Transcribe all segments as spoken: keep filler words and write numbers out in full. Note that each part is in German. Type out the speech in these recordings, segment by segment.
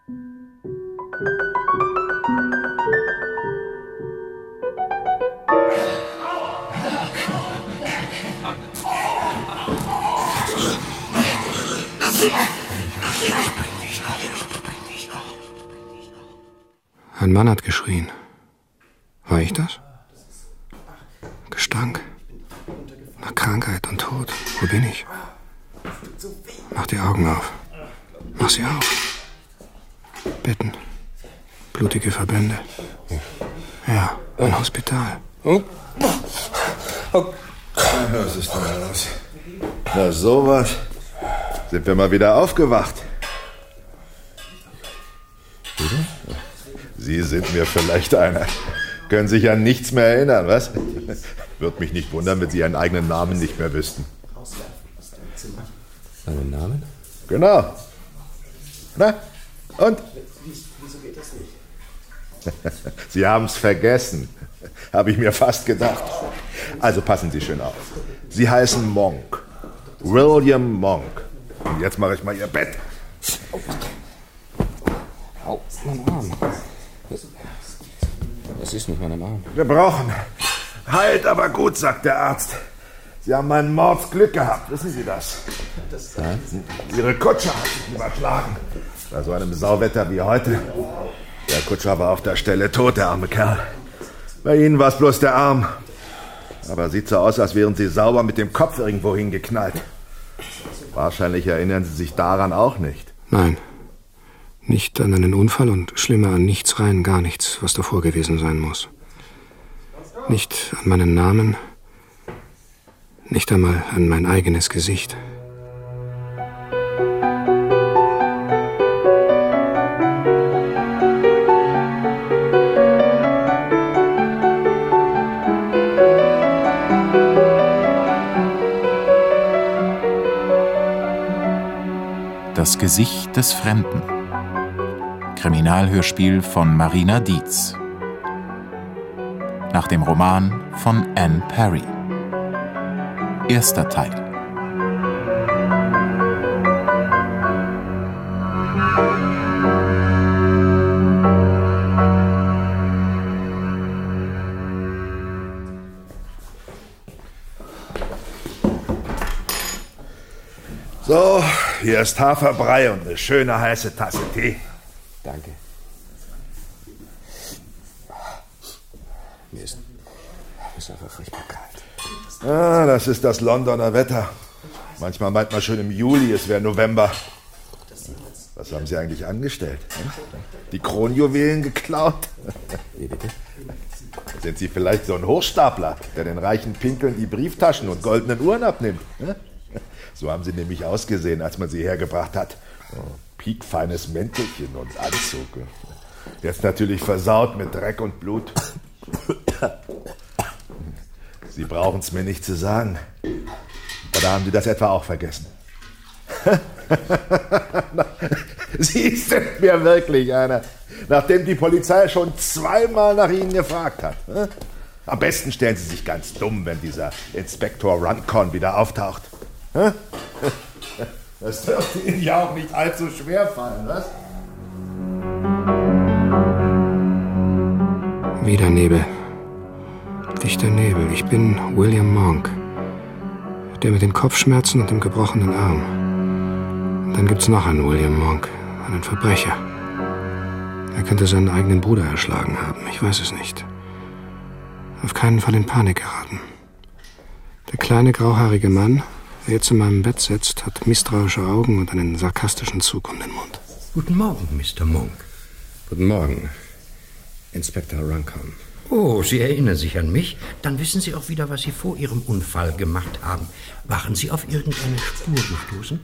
Ein Mann hat geschrien. War ich das? Gestank. Nach Krankheit und Tod. Wo bin ich? Mach die Augen auf. Mach sie auf. Betten. Blutige Verbände. Ja, ein Hospital. Was ist denn los? Na sowas. Sind wir mal wieder aufgewacht. Sie sind mir vielleicht einer. Können sich an nichts mehr erinnern, was? Würde mich nicht wundern, wenn Sie Ihren eigenen Namen nicht mehr wüssten. Seinen Namen? Genau. Na, und? Wieso geht das nicht? Sie haben es vergessen. Habe ich mir fast gedacht. Also passen Sie schön auf. Sie heißen Monk. William Monk. Und jetzt mache ich mal Ihr Bett. Au, mein Arm. Was ist mit meinem Arm? Wir brauchen. Heilt aber gut, sagt der Arzt. Sie haben ein Mordsglück gehabt, wissen Sie das? Ja? Ihre Kutscher hat sich überschlagen. Bei so einem Sauwetter wie heute. Der Kutscher war auf der Stelle tot, der arme Kerl. Bei Ihnen war es bloß der Arm. Aber sieht so aus, als wären Sie sauber mit dem Kopf irgendwo hingeknallt. Wahrscheinlich erinnern Sie sich daran auch nicht. Nein. Nicht an einen Unfall und schlimmer an nichts, rein gar nichts, was davor gewesen sein muss. Nicht an meinen Namen, nicht einmal an mein eigenes Gesicht. Das Gesicht des Fremden. Kriminalhörspiel von Marina Dietz. Nach dem Roman von Anne Perry. Erster Teil. So, hier ist Haferbrei und eine schöne heiße Tasse Tee. Danke. Mir ist, mir ist einfach furchtbar kalt. Ah, das ist das Londoner Wetter. Manchmal meint man schon im Juli, es wäre November. Was haben Sie eigentlich angestellt? Die Kronjuwelen geklaut? Wie bitte? Sind Sie vielleicht so ein Hochstapler, der den reichen Pinkeln die Brieftaschen und goldenen Uhren abnimmt? So haben Sie nämlich ausgesehen, als man Sie hergebracht hat. Oh, piekfeines Mäntelchen und Anzug. Jetzt natürlich versaut mit Dreck und Blut. Sie brauchen es mir nicht zu sagen. Oder haben Sie das etwa auch vergessen? Sie sind mir wirklich einer, nachdem die Polizei schon zweimal nach Ihnen gefragt hat. Am besten stellen Sie sich ganz dumm, wenn dieser Inspektor Runcorn wieder auftaucht. Das dürfte Ihnen ja auch nicht allzu schwer fallen, was? Wieder Nebel. Dichter Nebel. Ich bin William Monk. Der mit den Kopfschmerzen und dem gebrochenen Arm. Und dann gibt's noch einen William Monk. Einen Verbrecher. Er könnte seinen eigenen Bruder erschlagen haben. Ich weiß es nicht. Auf keinen Fall in Panik geraten. Der kleine grauhaarige Mann, der jetzt in meinem Bett sitzt, hat misstrauische Augen und einen sarkastischen Zug um den Mund. Guten Morgen, Mister Monk. Guten Morgen, Inspektor Runcorn. Oh, Sie erinnern sich an mich? Dann wissen Sie auch wieder, was Sie vor Ihrem Unfall gemacht haben. Waren Sie auf irgendeine Spur gestoßen?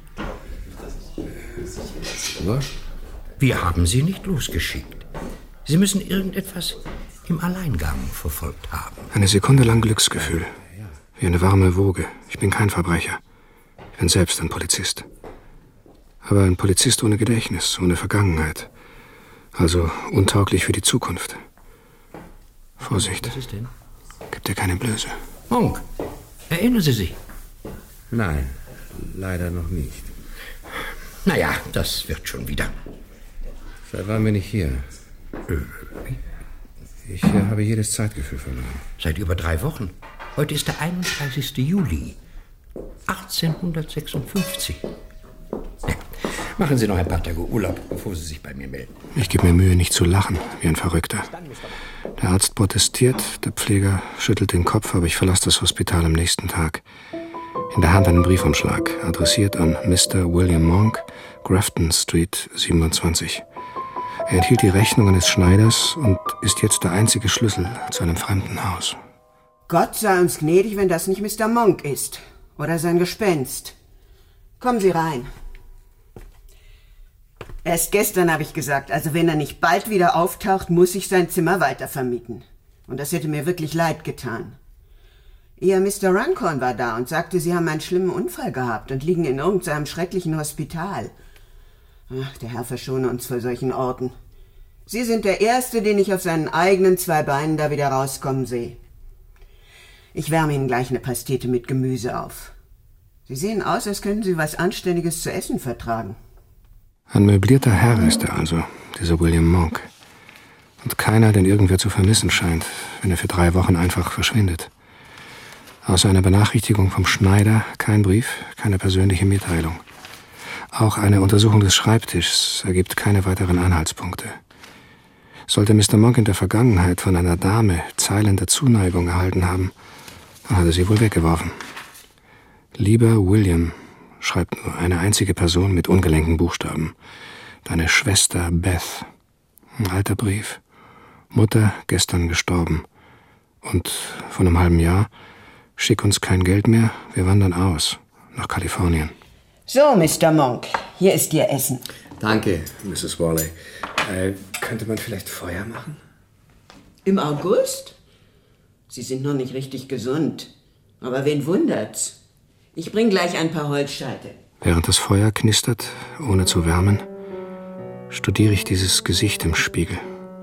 Was? Wir haben Sie nicht losgeschickt. Sie müssen irgendetwas im Alleingang verfolgt haben. Eine Sekunde lang Glücksgefühl. Wie eine warme Woge. Ich bin kein Verbrecher. Ich bin selbst ein Polizist. Aber ein Polizist ohne Gedächtnis, ohne Vergangenheit. Also untauglich für die Zukunft. Vorsicht. Was ist denn? Gib dir keine Blöße. Monk, erinnern Sie sich? Nein, leider noch nicht. Naja, das wird schon wieder. Seit wann bin ich hier? Ich äh, habe jedes Zeitgefühl verloren. Seit über drei Wochen. Heute ist der einunddreißigste Juli achtzehnhundertsechsundfünfzig. Ja. Machen Sie noch ein paar Tage Urlaub, bevor Sie sich bei mir melden. Ich gebe mir Mühe, nicht zu lachen, wie ein Verrückter. Der Arzt protestiert, der Pfleger schüttelt den Kopf, aber ich verlasse das Hospital am nächsten Tag. In der Hand einen Briefumschlag, adressiert an Mister William Monk, Grafton Street siebenundzwanzig. Er enthielt die Rechnung eines Schneiders und ist jetzt der einzige Schlüssel zu einem fremden Haus. Gott sei uns gnädig, wenn das nicht Mister Monk ist. Oder sein Gespenst. Kommen Sie rein. Erst gestern habe ich gesagt, also wenn er nicht bald wieder auftaucht, muss ich sein Zimmer weitervermieten. Und das hätte mir wirklich leid getan. Ihr Mister Runcorn war da und sagte, Sie haben einen schlimmen Unfall gehabt und liegen in irgendeinem schrecklichen Hospital. Ach, der Herr verschone uns vor solchen Orten. Sie sind der Erste, den ich auf seinen eigenen zwei Beinen da wieder rauskommen sehe. Ich wärme Ihnen gleich eine Pastete mit Gemüse auf. Sie sehen aus, als könnten Sie was Anständiges zu essen vertragen. Ein möblierter Herr ist er also, dieser William Monk. Und keiner, den irgendwer zu vermissen scheint, wenn er für drei Wochen einfach verschwindet. Außer einer Benachrichtigung vom Schneider, kein Brief, keine persönliche Mitteilung. Auch eine Untersuchung des Schreibtischs ergibt keine weiteren Anhaltspunkte. Sollte Mister Monk in der Vergangenheit von einer Dame Zeilen der Zuneigung erhalten haben, dann hat er sie wohl weggeworfen. Lieber William, schreibt nur eine einzige Person mit ungelenken Buchstaben. Deine Schwester Beth. Ein alter Brief. Mutter gestern gestorben. Und vor einem halben Jahr, schick uns kein Geld mehr, wir wandern aus, nach Kalifornien. So, Mister Monk, hier ist Ihr Essen. Danke, Misses Worley. Äh, könnte man vielleicht Feuer machen? Im August? Sie sind noch nicht richtig gesund. Aber wen wundert's? Ich bring gleich ein paar Holzscheite. Während das Feuer knistert, ohne zu wärmen, studiere ich dieses Gesicht im Spiegel.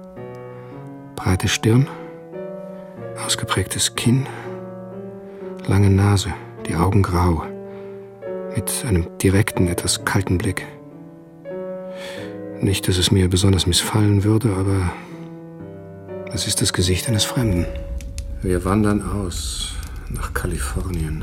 Breite Stirn, ausgeprägtes Kinn, lange Nase, die Augen grau, mit einem direkten, etwas kalten Blick. Nicht, dass es mir besonders missfallen würde, aber es ist das Gesicht eines Fremden. Wir wandern aus nach Kalifornien.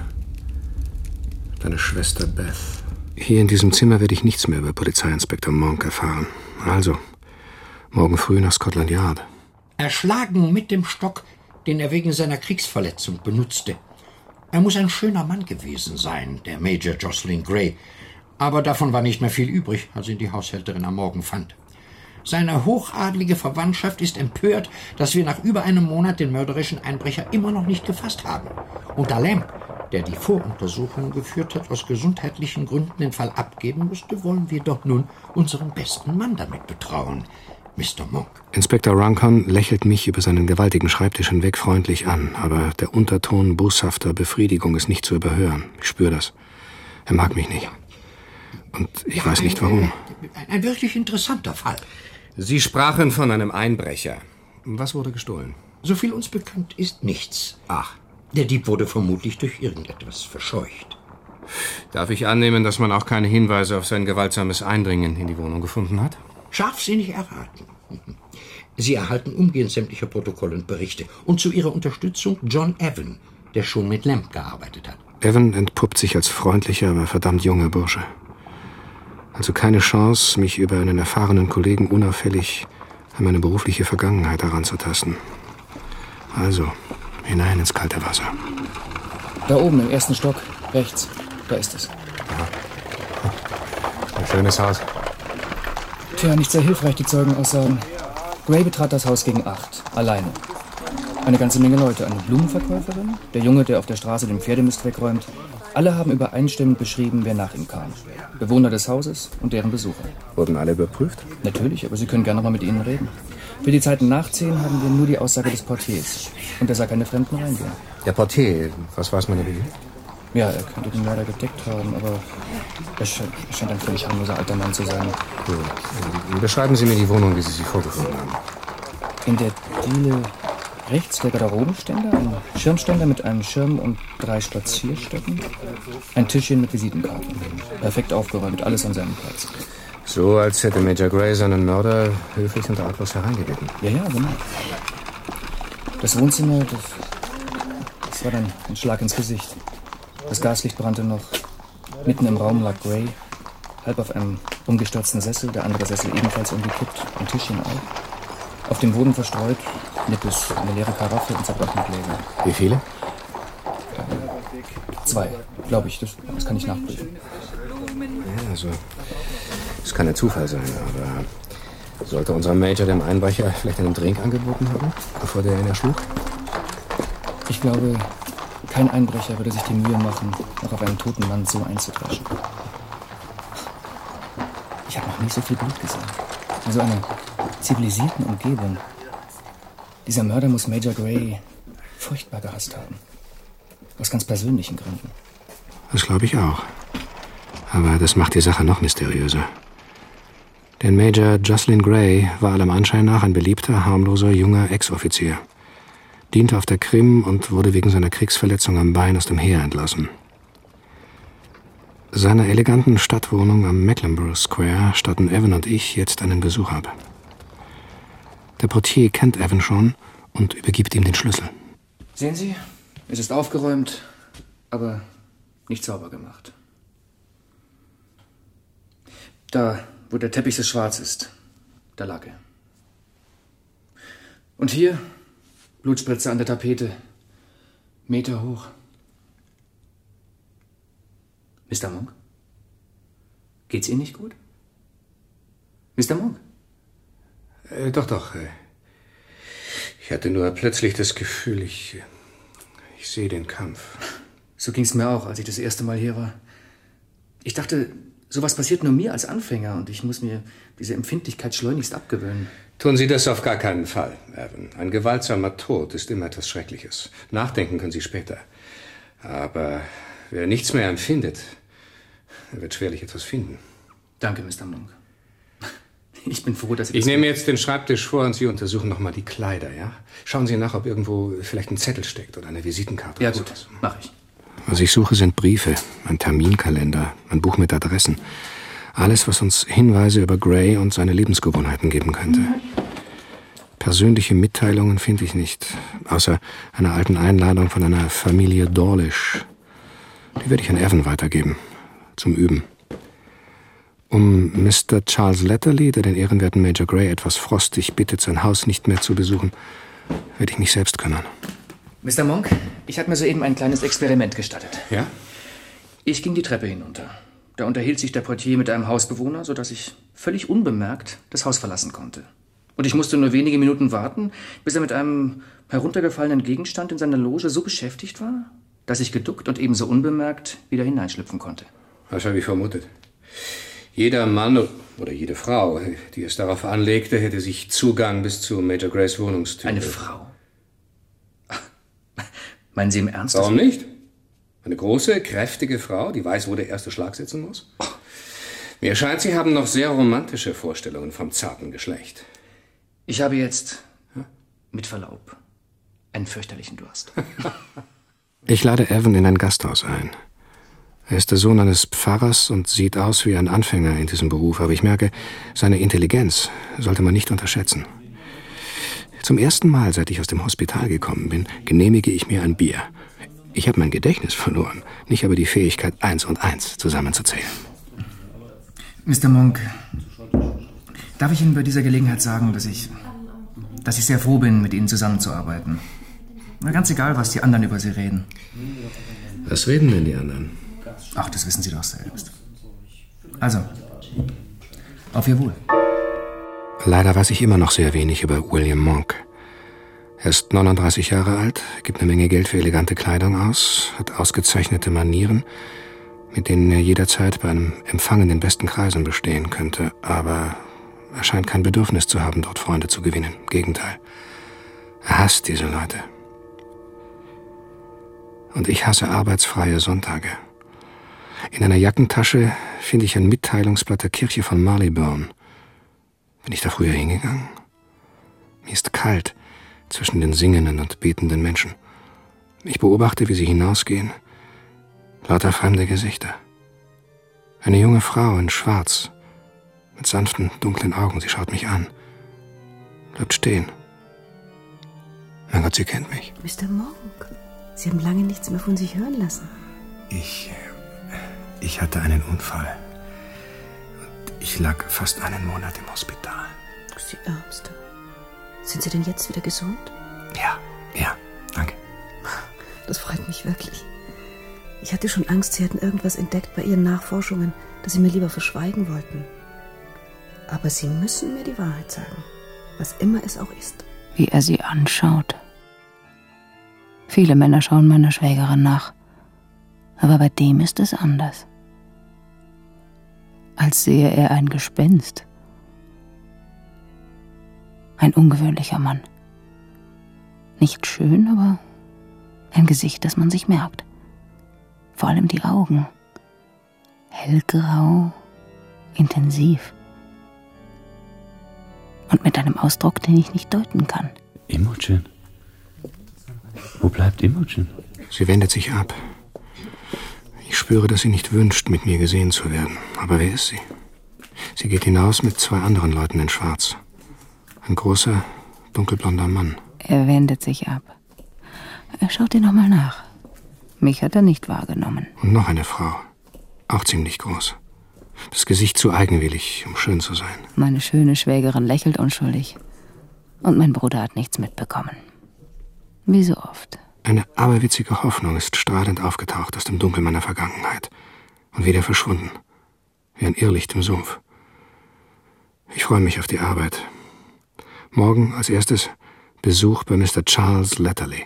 Deine Schwester Beth. Hier in diesem Zimmer werde ich nichts mehr über Polizeiinspektor Monk erfahren. Also, morgen früh nach Scotland Yard. Erschlagen mit dem Stock, den er wegen seiner Kriegsverletzung benutzte. Er muss ein schöner Mann gewesen sein, der Major Jocelyn Gray. Aber davon war nicht mehr viel übrig, als ihn die Haushälterin am Morgen fand. Seine hochadlige Verwandtschaft ist empört, dass wir nach über einem Monat den mörderischen Einbrecher immer noch nicht gefasst haben. Und da Lamb, der die Voruntersuchungen geführt hat, aus gesundheitlichen Gründen den Fall abgeben musste, wollen wir doch nun unseren besten Mann damit betrauen, Mister Monk. Inspektor Runcorn lächelt mich über seinen gewaltigen Schreibtisch hinweg freundlich an, aber der Unterton boshafter Befriedigung ist nicht zu überhören. Ich spüre das. Er mag mich nicht. Und ich ja, weiß nicht, warum. Ein, ein wirklich interessanter Fall. Sie sprachen von einem Einbrecher. Was wurde gestohlen? Soviel uns bekannt ist, nichts. Ach. Der Dieb wurde vermutlich durch irgendetwas verscheucht. Darf ich annehmen, dass man auch keine Hinweise auf sein gewaltsames Eindringen in die Wohnung gefunden hat? Scharfsinnig erraten. Sie erhalten umgehend sämtliche Protokolle und Berichte. Und zu Ihrer Unterstützung John Evan, der schon mit Lamb gearbeitet hat. Evan entpuppt sich als freundlicher, aber verdammt junger Bursche. Also keine Chance, mich über einen erfahrenen Kollegen unauffällig an meine berufliche Vergangenheit heranzutasten. Also, hinein ins kalte Wasser. Da oben im ersten Stock, rechts, da ist es. Ja. Ein schönes Haus. Tja, nicht sehr hilfreich, die Zeugenaussagen. Gray betrat das Haus gegen acht, alleine. Eine ganze Menge Leute, eine Blumenverkäuferin, der Junge, der auf der Straße den Pferdemist wegräumt. Alle haben übereinstimmend beschrieben, wer nach ihm kam. Bewohner des Hauses und deren Besucher. Wurden alle überprüft? Natürlich, aber Sie können gerne noch mal mit ihnen reden. Für die Zeiten nachzehn haben wir nur die Aussage des Portiers. Und er sah keine Fremden reingehen. Der Portier, was weiß man über ihn? Ja, er könnte den leider gedeckt haben, aber er scheint, er scheint ein völlig harmloser alter Mann zu sein. Gut. Beschreiben Sie mir die Wohnung, wie Sie sie vorgefunden haben. In der Diele rechts der Garderobenständer, ein Schirmständer mit einem Schirm und drei Spazierstöcken, ein Tischchen mit Visitenkarten. Perfekt aufgeräumt, alles an seinem Platz. So, als hätte Major Gray seinen Mörder höflich und arglos hereingebeten. Ja, ja, genau. Das Wohnzimmer, das, das war dann ein Schlag ins Gesicht. Das Gaslicht brannte noch. Mitten im Raum lag Gray, halb auf einem umgestürzten Sessel, der andere Sessel ebenfalls umgekippt, ein Tischchen auch. Auf dem Boden verstreut, Nippes, eine leere Karaffe und zerbrochene Gläser. Wie viele? Äh, zwei, glaube ich. Das, das kann ich nachprüfen. Ja, also, es kann ein Zufall sein, aber sollte unser Major dem Einbrecher vielleicht einen Drink angeboten haben, bevor der ihn erschlug? Ich glaube, kein Einbrecher würde sich die Mühe machen, noch auf einen toten Mann so einzudreschen. Ich habe noch nie so viel Blut gesehen. In so einer zivilisierten Umgebung. Dieser Mörder muss Major Gray furchtbar gehasst haben. Aus ganz persönlichen Gründen. Das glaube ich auch. Aber das macht die Sache noch mysteriöser. Denn Major Jocelyn Gray war allem Anschein nach ein beliebter, harmloser, junger Ex-Offizier. Diente auf der Krim und wurde wegen seiner Kriegsverletzung am Bein aus dem Heer entlassen. Seiner eleganten Stadtwohnung am Mecklenburgh Square statten Evan und ich jetzt einen Besuch ab. Der Portier kennt Evan schon und übergibt ihm den Schlüssel. Sehen Sie, es ist aufgeräumt, aber nicht sauber gemacht. Da, wo der Teppich so schwarz ist, da lag er. Und hier, Blutspritze an der Tapete, Meter hoch. Mister Monk? Geht's Ihnen nicht gut? Mister Monk? Äh, doch, doch. Äh, ich hatte nur plötzlich das Gefühl, ich, ich sehe den Kampf. So ging's mir auch, als ich das erste Mal hier war. Ich dachte, sowas passiert nur mir als Anfänger und ich muss mir diese Empfindlichkeit schleunigst abgewöhnen. Tun Sie das auf gar keinen Fall, Evan. Ein gewaltsamer Tod ist immer etwas Schreckliches. Nachdenken können Sie später. Aber wer nichts mehr empfindet, wird schwerlich etwas finden. Danke, Mister Monk. Ich bin froh, dass Sie... Ich nehme jetzt den Schreibtisch vor und Sie untersuchen nochmal die Kleider, ja? Schauen Sie nach, ob irgendwo vielleicht ein Zettel steckt oder eine Visitenkarte. Ja, oder gut, sowas. mach ich. Was ich suche, sind Briefe, ein Terminkalender, ein Buch mit Adressen. Alles, was uns Hinweise über Gray und seine Lebensgewohnheiten geben könnte. Persönliche Mitteilungen finde ich nicht, außer einer alten Einladung von einer Familie Dawlish. Die werde ich an Evan weitergeben, zum Üben. Um Mister Charles Letterly, der den ehrenwerten Major Gray etwas frostig bittet, sein Haus nicht mehr zu besuchen, werde ich mich selbst kümmern. Mister Monk, ich habe mir soeben ein kleines Experiment gestattet. Ja? Ich ging die Treppe hinunter. Da unterhielt sich der Portier mit einem Hausbewohner, sodass ich völlig unbemerkt das Haus verlassen konnte. Und ich musste nur wenige Minuten warten, bis er mit einem heruntergefallenen Gegenstand in seiner Loge so beschäftigt war, dass ich geduckt und ebenso unbemerkt wieder hineinschlüpfen konnte. Das habe ich vermutet. Jeder Mann oder jede Frau, die es darauf anlegte, hätte sich Zugang bis zu Major Grays Wohnungstür. Eine Frau? Ach, meinen Sie im Ernst? Warum nicht? Eine große, kräftige Frau, die weiß, wo der erste Schlag sitzen muss. Oh. Mir scheint, Sie haben noch sehr romantische Vorstellungen vom zarten Geschlecht. Ich habe jetzt, mit Verlaub, einen fürchterlichen Durst. Ich lade Evan in ein Gasthaus ein. Er ist der Sohn eines Pfarrers und sieht aus wie ein Anfänger in diesem Beruf, aber ich merke, seine Intelligenz sollte man nicht unterschätzen. Zum ersten Mal, seit ich aus dem Hospital gekommen bin, genehmige ich mir ein Bier. Ich habe mein Gedächtnis verloren, nicht aber die Fähigkeit, eins und eins zusammenzuzählen. Mister Monk, darf ich Ihnen bei dieser Gelegenheit sagen, dass ich, dass ich sehr froh bin, mit Ihnen zusammenzuarbeiten. Na, ganz egal, was die anderen über Sie reden. Was reden denn die anderen? Ach, das wissen Sie doch selbst. Also, auf Ihr Wohl. Leider weiß ich immer noch sehr wenig über William Monk. Er ist neununddreißig Jahre alt, gibt eine Menge Geld für elegante Kleidung aus, hat ausgezeichnete Manieren, mit denen er jederzeit bei einem Empfang in den besten Kreisen bestehen könnte. Aber er scheint kein Bedürfnis zu haben, dort Freunde zu gewinnen. Im Gegenteil. Er hasst diese Leute. Und ich hasse arbeitsfreie Sonntage. In einer Jackentasche finde ich ein Mitteilungsblatt der Kirche von Marylebone. Bin ich da früher hingegangen? Mir ist kalt zwischen den singenden und betenden Menschen. Ich beobachte, wie sie hinausgehen. Lauter fremde Gesichter. Eine junge Frau in Schwarz Mit sanften, dunklen Augen. Sie schaut mich an. Bleibt stehen. Mein Gott, sie kennt mich. Mister Monk, Sie haben lange nichts mehr von sich hören lassen. Ich... Ich hatte einen Unfall. Und ich lag fast einen Monat im Hospital. Sie Ärmste. Sind Sie denn jetzt wieder gesund? Ja, ja, danke. Das freut mich wirklich. Ich hatte schon Angst, Sie hätten irgendwas entdeckt bei Ihren Nachforschungen, das Sie mir lieber verschweigen wollten. Aber Sie müssen mir die Wahrheit sagen, was immer es auch ist. Wie er sie anschaut. Viele Männer schauen meiner Schwägerin nach. Aber bei dem ist es anders. Als sehe er ein Gespenst. Ein ungewöhnlicher Mann. Nicht schön, aber ein Gesicht, das man sich merkt. Vor allem die Augen. Hellgrau, intensiv. Und mit einem Ausdruck, den ich nicht deuten kann. Imogen? Wo bleibt Imogen? Sie wendet sich ab. Ich spüre, dass sie nicht wünscht, mit mir gesehen zu werden. Aber wer ist sie? Sie geht hinaus mit zwei anderen Leuten in Schwarz. Ein großer, dunkelblonder Mann. Er wendet sich ab. Er schaut ihr nochmal nach. Mich hat er nicht wahrgenommen. Und noch eine Frau. Auch ziemlich groß. Das Gesicht zu eigenwillig, um schön zu sein. Meine schöne Schwägerin lächelt unschuldig. Und mein Bruder hat nichts mitbekommen. Wie so oft. Eine aberwitzige Hoffnung ist strahlend aufgetaucht aus dem Dunkel meiner Vergangenheit. Und wieder verschwunden. Wie ein Irrlicht im Sumpf. Ich freue mich auf die Arbeit. Morgen als erstes Besuch bei Mister Charles Letterley.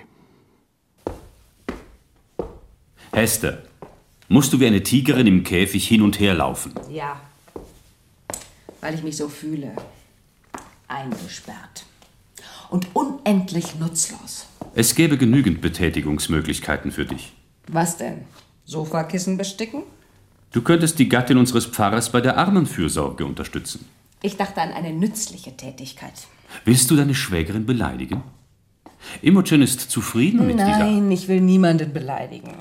Hester, musst du wie eine Tigerin im Käfig hin und her laufen? Ja, weil ich mich so fühle. Eingesperrt. Und unendlich nutzlos. Es gäbe genügend Betätigungsmöglichkeiten für dich. Was denn? Sofakissen besticken? Du könntest die Gattin unseres Pfarrers bei der Armenfürsorge unterstützen. Ich dachte an eine nützliche Tätigkeit. Willst du deine Schwägerin beleidigen? Imogen ist zufrieden mit dieser... Nein, ich will niemanden beleidigen.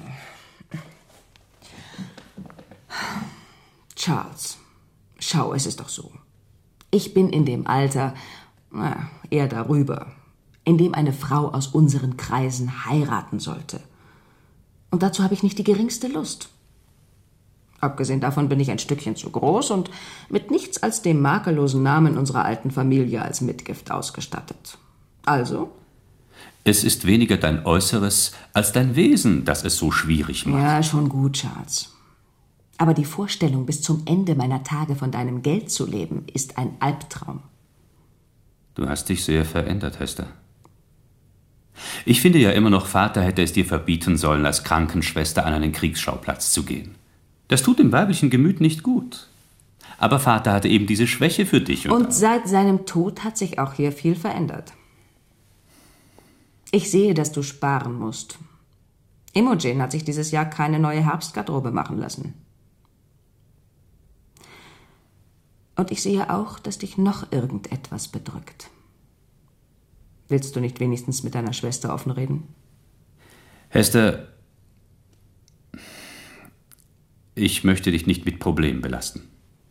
Charles, schau, es ist doch so. Ich bin in dem Alter, na, eher darüber, in dem eine Frau aus unseren Kreisen heiraten sollte. Und dazu habe ich nicht die geringste Lust. Abgesehen davon bin ich ein Stückchen zu groß und mit nichts als dem makellosen Namen unserer alten Familie als Mitgift ausgestattet. Also? Es ist weniger dein Äußeres als dein Wesen, das es so schwierig macht. Ja, schon gut, Charles. Aber die Vorstellung, bis zum Ende meiner Tage von deinem Geld zu leben, ist ein Albtraum. Du hast dich sehr verändert, Hester. Ich finde ja immer noch, Vater hätte es dir verbieten sollen, als Krankenschwester an einen Kriegsschauplatz zu gehen. Das tut dem weiblichen Gemüt nicht gut. Aber Vater hatte eben diese Schwäche für dich. Und, und seit seinem Tod hat sich auch hier viel verändert. Ich sehe, dass du sparen musst. Imogen hat sich dieses Jahr keine neue Herbstgarderobe machen lassen. Und ich sehe auch, dass dich noch irgendetwas bedrückt. Willst du nicht wenigstens mit deiner Schwester offen reden? Hester, ich möchte dich nicht mit Problemen belasten.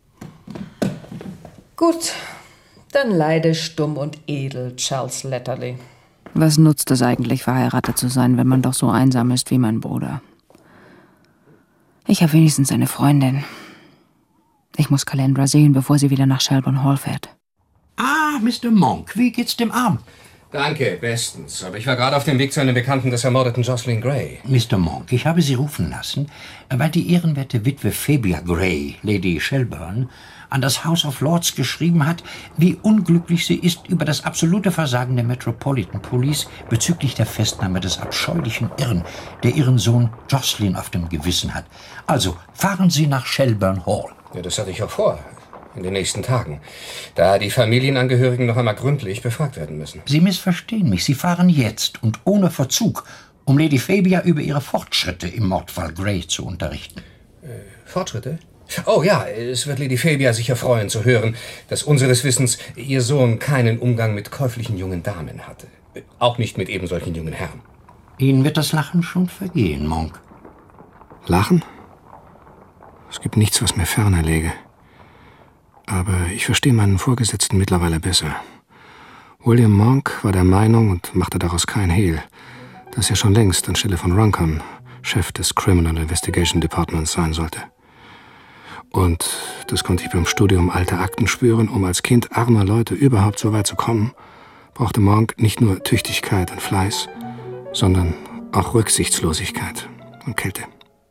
Gut, dann leide stumm und edel, Charles Letterley. Was nutzt es eigentlich, verheiratet zu sein, wenn man doch so einsam ist wie mein Bruder? Ich habe wenigstens eine Freundin. Ich muss Calendra sehen, bevor sie wieder nach Shelburne Hall fährt. Ah, Mister Monk, wie geht's dem Arm? Danke, bestens. Aber ich war gerade auf dem Weg zu einem Bekannten des ermordeten Jocelyn Gray. Mister Monk, ich habe Sie rufen lassen, weil die ehrenwerte Witwe Fabia Gray, Lady Shelburne, an das House of Lords geschrieben hat, wie unglücklich sie ist über das absolute Versagen der Metropolitan Police bezüglich der Festnahme des abscheulichen Irren, der ihren Sohn Jocelyn auf dem Gewissen hat. Also fahren Sie nach Shelburne Hall. Ja, das hatte ich auch vor. In den nächsten Tagen. Da die Familienangehörigen noch einmal gründlich befragt werden müssen. Sie missverstehen mich. Sie fahren jetzt und ohne Verzug, um Lady Fabia über ihre Fortschritte im Mordfall Gray zu unterrichten. Äh, Fortschritte? Oh ja, es wird Lady Fabia sicher freuen zu hören, dass unseres Wissens ihr Sohn keinen Umgang mit käuflichen jungen Damen hatte. Auch nicht mit eben solchen jungen Herren. Ihnen wird das Lachen schon vergehen, Monk. Lachen? Es gibt nichts, was mir ferner läge. Aber ich verstehe meinen Vorgesetzten mittlerweile besser. William Monk war der Meinung und machte daraus kein Hehl, dass er schon längst anstelle von Runcorn Chef des Criminal Investigation Departments sein sollte. Und das konnte ich beim Studium alter Akten spüren. Um als Kind armer Leute überhaupt so weit zu kommen, brauchte Monk nicht nur Tüchtigkeit und Fleiß, sondern auch Rücksichtslosigkeit und Kälte.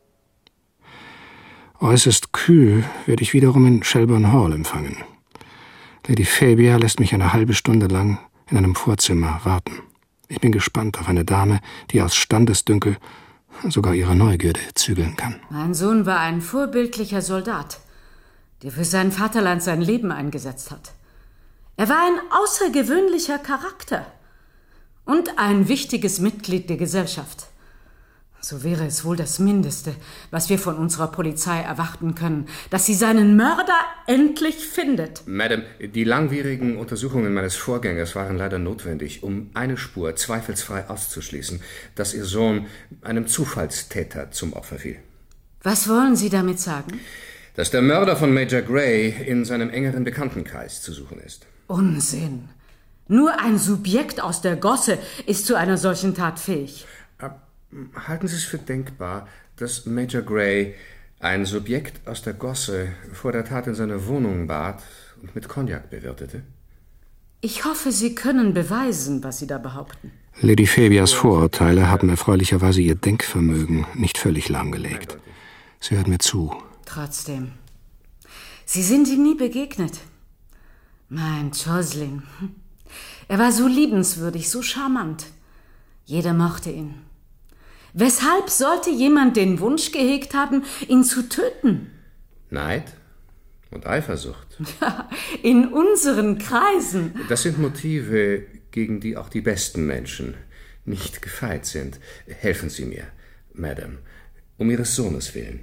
Äußerst kühl werde ich wiederum in Shelburne Hall empfangen. Lady Fabia lässt mich eine halbe Stunde lang in einem Vorzimmer warten. Ich bin gespannt auf eine Dame, die aus Standesdünkel sogar ihre Neugierde zügeln kann. Mein Sohn war ein vorbildlicher Soldat, der für sein Vaterland sein Leben eingesetzt hat. Er war ein außergewöhnlicher Charakter und ein wichtiges Mitglied der Gesellschaft. So wäre es wohl das Mindeste, was wir von unserer Polizei erwarten können, dass sie seinen Mörder endlich findet. Madame, die langwierigen Untersuchungen meines Vorgängers waren leider notwendig, um eine Spur zweifelsfrei auszuschließen, dass Ihr Sohn einem Zufallstäter zum Opfer fiel. Was wollen Sie damit sagen? Dass der Mörder von Major Gray in seinem engeren Bekanntenkreis zu suchen ist. Unsinn. Nur ein Subjekt aus der Gosse ist zu einer solchen Tat fähig. Halten Sie es für denkbar, dass Major Gray ein Subjekt aus der Gosse vor der Tat in seine Wohnung bat und mit Cognac bewirtete? Ich hoffe, Sie können beweisen, was Sie da behaupten. Lady Fabias Vorurteile haben erfreulicherweise ihr Denkvermögen nicht völlig lahmgelegt. Sie hört mir zu. Trotzdem. Sie sind ihm nie begegnet. Mein Jocelyn. Er war so liebenswürdig, so charmant. Jeder mochte ihn. Weshalb sollte jemand den Wunsch gehegt haben, ihn zu töten? Neid und Eifersucht. Ja, in unseren Kreisen. Das sind Motive, gegen die auch die besten Menschen nicht gefeit sind. Helfen Sie mir, Madame, um Ihres Sohnes willen.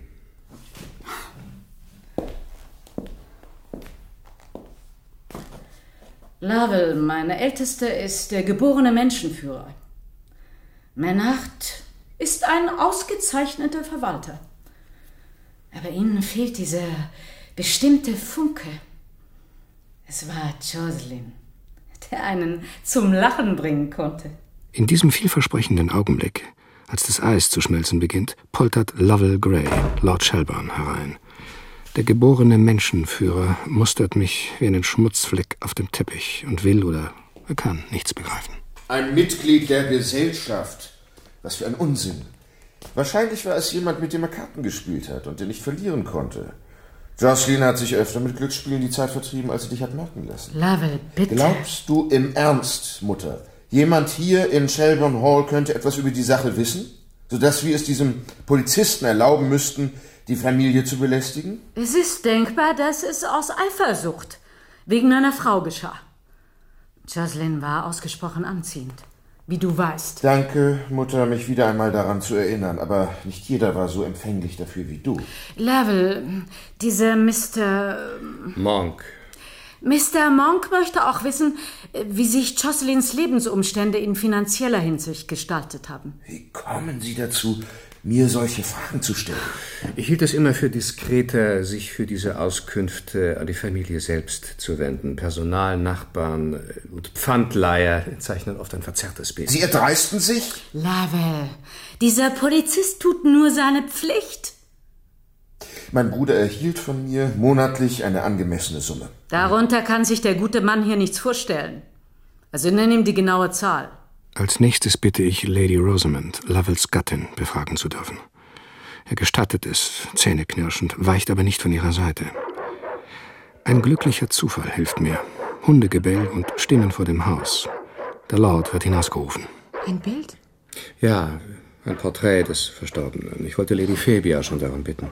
Lovell, meine Älteste, ist der geborene Menschenführer. Menard ist ein ausgezeichneter Verwalter. Aber ihnen fehlt dieser bestimmte Funke. Es war Jocelyn, der einen zum Lachen bringen konnte. In diesem vielversprechenden Augenblick, als das Eis zu schmelzen beginnt, poltert Lovell Gray, Lord Shelburne, herein. Der geborene Menschenführer mustert mich wie einen Schmutzfleck auf dem Teppich und will oder er kann nichts begreifen. Ein Mitglied der Gesellschaft. Was für ein Unsinn. Wahrscheinlich war es jemand, mit dem er Karten gespielt hat und der nicht verlieren konnte. Jocelyn hat sich öfter mit Glücksspielen die Zeit vertrieben, als sie dich hat merken lassen. Lovell, bitte. Glaubst du im Ernst, Mutter, jemand hier in Shelburne Hall könnte etwas über die Sache wissen, sodass wir es diesem Polizisten erlauben müssten, die Familie zu belästigen? Es ist denkbar, dass es aus Eifersucht wegen einer Frau geschah. Jocelyn war ausgesprochen anziehend, wie du weißt. Danke, Mutter, mich wieder einmal daran zu erinnern, aber nicht jeder war so empfänglich dafür wie du. Lovell, dieser Mister Monk. Mister Monk möchte auch wissen, wie sich Jocelyns Lebensumstände in finanzieller Hinsicht gestaltet haben. Wie kommen Sie dazu, mir solche Fragen zu stellen? Ich hielt es immer für diskreter, sich für diese Auskünfte an die Familie selbst zu wenden. Personal, Nachbarn und Pfandleiher zeichnen oft ein verzerrtes Bild. Sie erdreisten sich? Lovell, dieser Polizist tut nur seine Pflicht. Mein Bruder erhielt von mir monatlich eine angemessene Summe. Darunter kann sich der gute Mann hier nichts vorstellen. Also nenn ihm die genaue Zahl. Als nächstes bitte ich Lady Rosamond, Lovells Gattin, befragen zu dürfen. Er gestattet es, zähneknirschend, weicht aber nicht von ihrer Seite. Ein glücklicher Zufall hilft mir. Hundegebell und Stimmen vor dem Haus. Der Lord wird hinausgerufen. Ein Bild? Ja, ein Porträt des Verstorbenen. Ich wollte Lady Fabia schon darum bitten.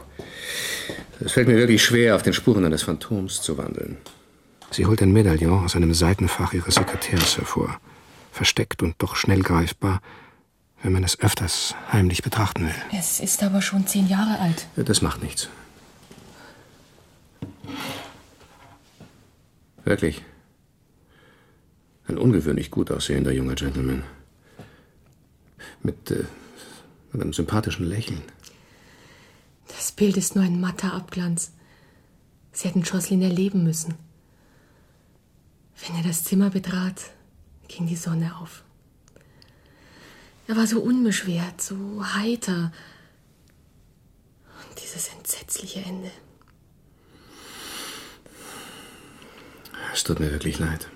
Es fällt mir wirklich schwer, auf den Spuren eines Phantoms zu wandeln. Sie holt ein Medaillon aus einem Seitenfach ihres Sekretärs hervor. Versteckt und doch schnell greifbar, wenn man es öfters heimlich betrachten will. Es ist aber schon zehn Jahre alt. Das macht nichts. Wirklich. Ein ungewöhnlich gut aussehender junger Gentleman. Mit, äh, mit einem sympathischen Lächeln. Das Bild ist nur ein matter Abglanz. Sie hätten Jocelyn erleben müssen. Wenn er das Zimmer betrat, ging die Sonne auf. Er war so unbeschwert, so heiter. Und dieses entsetzliche Ende. Es tut mir wirklich leid.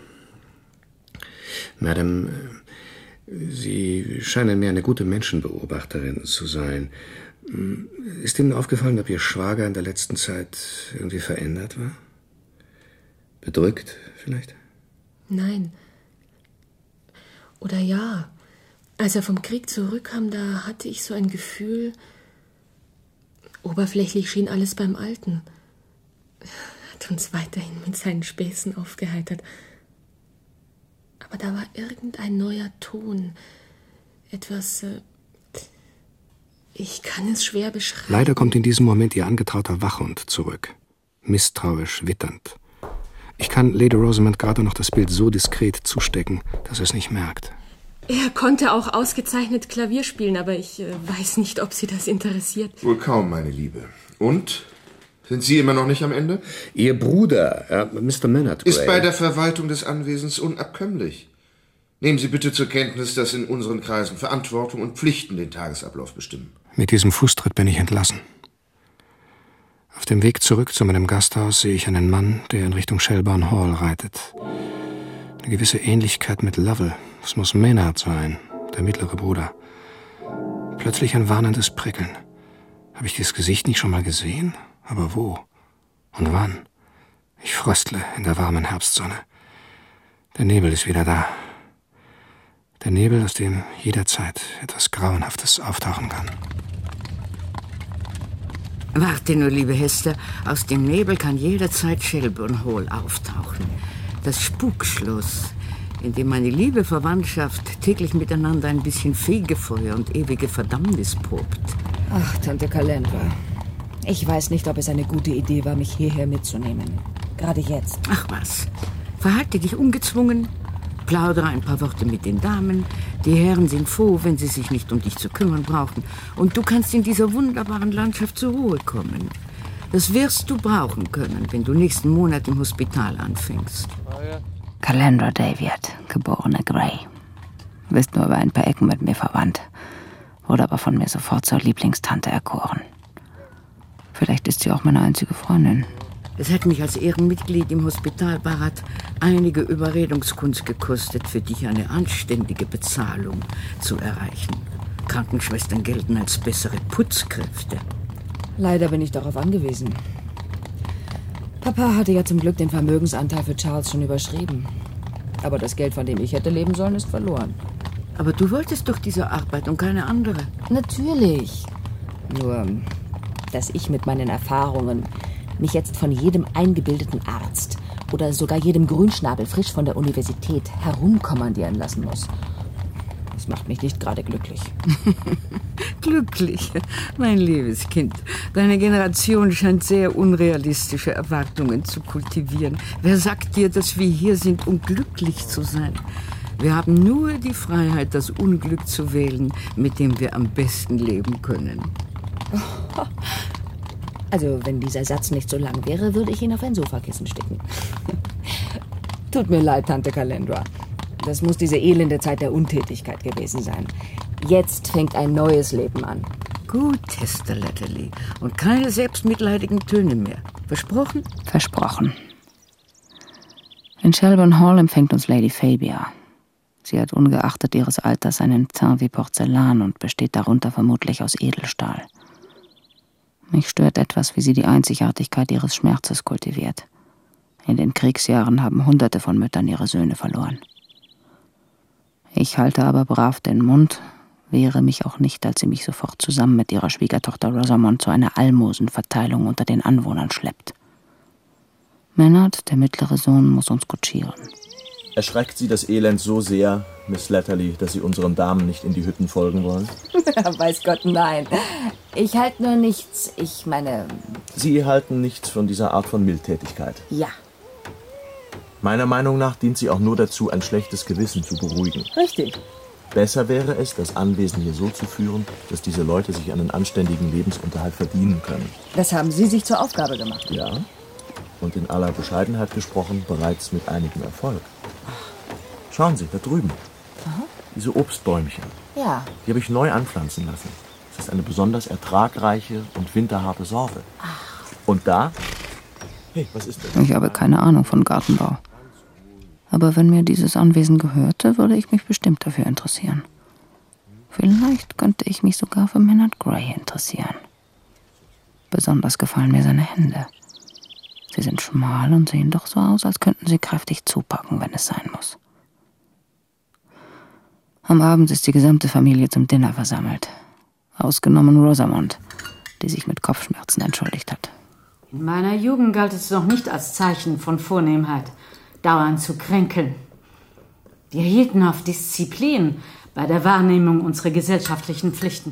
Madame, Sie scheinen mir eine gute Menschenbeobachterin zu sein. Ist Ihnen aufgefallen, ob Ihr Schwager in der letzten Zeit irgendwie verändert war? Bedrückt vielleicht? Nein. Oder ja. Als er vom Krieg zurückkam, da hatte ich so ein Gefühl, oberflächlich schien alles beim Alten. Er hat uns weiterhin mit seinen Späßen aufgeheitert. Aber da war irgendein neuer Ton. Etwas, äh, ich kann es schwer beschreiben. Leider kommt in diesem Moment Ihr angetrauter Wachhund zurück. Misstrauisch, witternd. Ich kann Lady Rosamond gerade noch das Bild so diskret zustecken, dass er es nicht merkt. Er konnte auch ausgezeichnet Klavier spielen, aber ich äh, weiß nicht, ob Sie das interessiert. Wohl kaum, meine Liebe. Und? Sind Sie immer noch nicht am Ende? Ihr Bruder, äh, Mister Maynard Gray, ist bei der Verwaltung des Anwesens unabkömmlich. Nehmen Sie bitte zur Kenntnis, dass in unseren Kreisen Verantwortung und Pflichten den Tagesablauf bestimmen. Mit diesem Fußtritt bin ich entlassen. Auf dem Weg zurück zu meinem Gasthaus sehe ich einen Mann, der in Richtung Shelbourne Hall reitet. Eine gewisse Ähnlichkeit mit Lovell. Es muss Maynard sein, der mittlere Bruder. Plötzlich ein warnendes Prickeln. Habe ich dieses Gesicht nicht schon mal gesehen? Aber wo? Und wann? Ich fröstle in der warmen Herbstsonne. Der Nebel ist wieder da. Der Nebel, aus dem jederzeit etwas Grauenhaftes auftauchen kann. Warte nur, liebe Hester, aus dem Nebel kann jederzeit Shelbourne Hall auftauchen. Das Spukschloss, in dem meine liebe Verwandtschaft täglich miteinander ein bisschen Fegefeuer und ewige Verdammnis probt. Ach, Tante Calendra. Ich weiß nicht, ob es eine gute Idee war, mich hierher mitzunehmen. Gerade jetzt. Ach was, verhalte dich ungezwungen. Plaudere ein paar Worte mit den Damen. Die Herren sind froh, wenn sie sich nicht um dich zu kümmern brauchen. Und du kannst in dieser wunderbaren Landschaft zur Ruhe kommen. Das wirst du brauchen können, wenn du nächsten Monat im Hospital anfängst. Calendra Daviat, geborene Gray. Bist nur über ein paar Ecken mit mir verwandt. Wurde aber von mir sofort zur Lieblingstante erkoren. Vielleicht ist sie auch meine einzige Freundin. Es hat mich als Ehrenmitglied im Hospitalbeirat einige Überredungskunst gekostet, für dich eine anständige Bezahlung zu erreichen. Krankenschwestern gelten als bessere Putzkräfte. Leider bin ich darauf angewiesen. Papa hatte ja zum Glück den Vermögensanteil für Charles schon überschrieben. Aber das Geld, von dem ich hätte leben sollen, ist verloren. Aber du wolltest doch diese Arbeit und keine andere. Natürlich. Nur, dass ich mit meinen Erfahrungen mich jetzt von jedem eingebildeten Arzt oder sogar jedem Grünschnabel frisch von der Universität herumkommandieren lassen muss. Das macht mich nicht gerade glücklich. Glücklich, mein liebes Kind. Deine Generation scheint sehr unrealistische Erwartungen zu kultivieren. Wer sagt dir, dass wir hier sind, um glücklich zu sein? Wir haben nur die Freiheit, das Unglück zu wählen, mit dem wir am besten leben können. Also, wenn dieser Satz nicht so lang wäre, würde ich ihn auf ein Sofakissen stecken. Tut mir leid, Tante Calendra. Das muss diese elende Zeit der Untätigkeit gewesen sein. Jetzt fängt ein neues Leben an. Gut, Hester Latterly. Und keine selbstmitleidigen Töne mehr. Versprochen? Versprochen. In Shelbourne Hall empfängt uns Lady Fabia. Sie hat ungeachtet ihres Alters einen Teint wie Porzellan und besteht darunter vermutlich aus Edelstahl. Mich stört etwas, wie sie die Einzigartigkeit ihres Schmerzes kultiviert. In den Kriegsjahren haben Hunderte von Müttern ihre Söhne verloren. Ich halte aber brav den Mund, wehre mich auch nicht, als sie mich sofort zusammen mit ihrer Schwiegertochter Rosamond zu einer Almosenverteilung unter den Anwohnern schleppt. Maynard, der mittlere Sohn, muss uns kutschieren. Erschreckt Sie das Elend so sehr, Miss Latterly, dass Sie unseren Damen nicht in die Hütten folgen wollen? Weiß Gott, nein. Ich halte nur nichts, ich meine... Sie halten nichts von dieser Art von Mildtätigkeit? Ja. Meiner Meinung nach dient sie auch nur dazu, ein schlechtes Gewissen zu beruhigen. Richtig. Besser wäre es, das Anwesen hier so zu führen, dass diese Leute sich einen anständigen Lebensunterhalt verdienen können. Das haben Sie sich zur Aufgabe gemacht. Ja. Und in aller Bescheidenheit gesprochen, bereits mit einigem Erfolg. Schauen Sie, da drüben. Aha. Diese Obstbäumchen. Ja. Die habe ich neu anpflanzen lassen. Das ist eine besonders ertragreiche und winterharte Sorte. Ach. Und da? Hey, was ist das? Ich habe keine Ahnung von Gartenbau. Aber wenn mir dieses Anwesen gehörte, würde ich mich bestimmt dafür interessieren. Vielleicht könnte ich mich sogar für Maynard Gray interessieren. Besonders gefallen mir seine Hände. Sie sind schmal und sehen doch so aus, als könnten sie kräftig zupacken, wenn es sein muss. Am Abend ist die gesamte Familie zum Dinner versammelt. Ausgenommen Rosamond, die sich mit Kopfschmerzen entschuldigt hat. In meiner Jugend galt es noch nicht als Zeichen von Vornehmheit, dauernd zu kränkeln. Wir hielten auf Disziplin bei der Wahrnehmung unserer gesellschaftlichen Pflichten.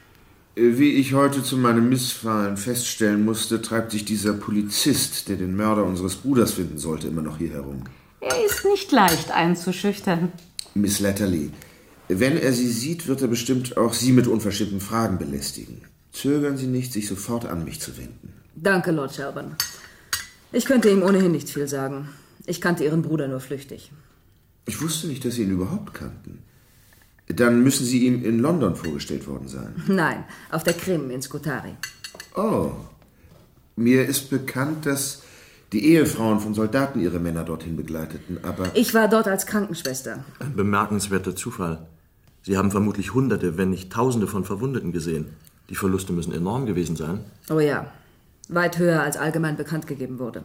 Wie ich heute zu meinem Missfallen feststellen musste, treibt sich dieser Polizist, der den Mörder unseres Bruders finden sollte, immer noch hier herum. Er ist nicht leicht einzuschüchtern. Miss Latterly, wenn er Sie sieht, wird er bestimmt auch Sie mit unverschämten Fragen belästigen. Zögern Sie nicht, sich sofort an mich zu wenden. Danke, Lord Shelburne. Ich könnte ihm ohnehin nicht viel sagen. Ich kannte Ihren Bruder nur flüchtig. Ich wusste nicht, dass Sie ihn überhaupt kannten. Dann müssen Sie ihm in London vorgestellt worden sein. Nein, auf der Krim in Scutari. Oh. Mir ist bekannt, dass die Ehefrauen von Soldaten ihre Männer dorthin begleiteten, aber... Ich war dort als Krankenschwester. Ein bemerkenswerter Zufall. Sie haben vermutlich Hunderte, wenn nicht Tausende von Verwundeten gesehen. Die Verluste müssen enorm gewesen sein. Oh ja, weit höher als allgemein bekannt gegeben wurde.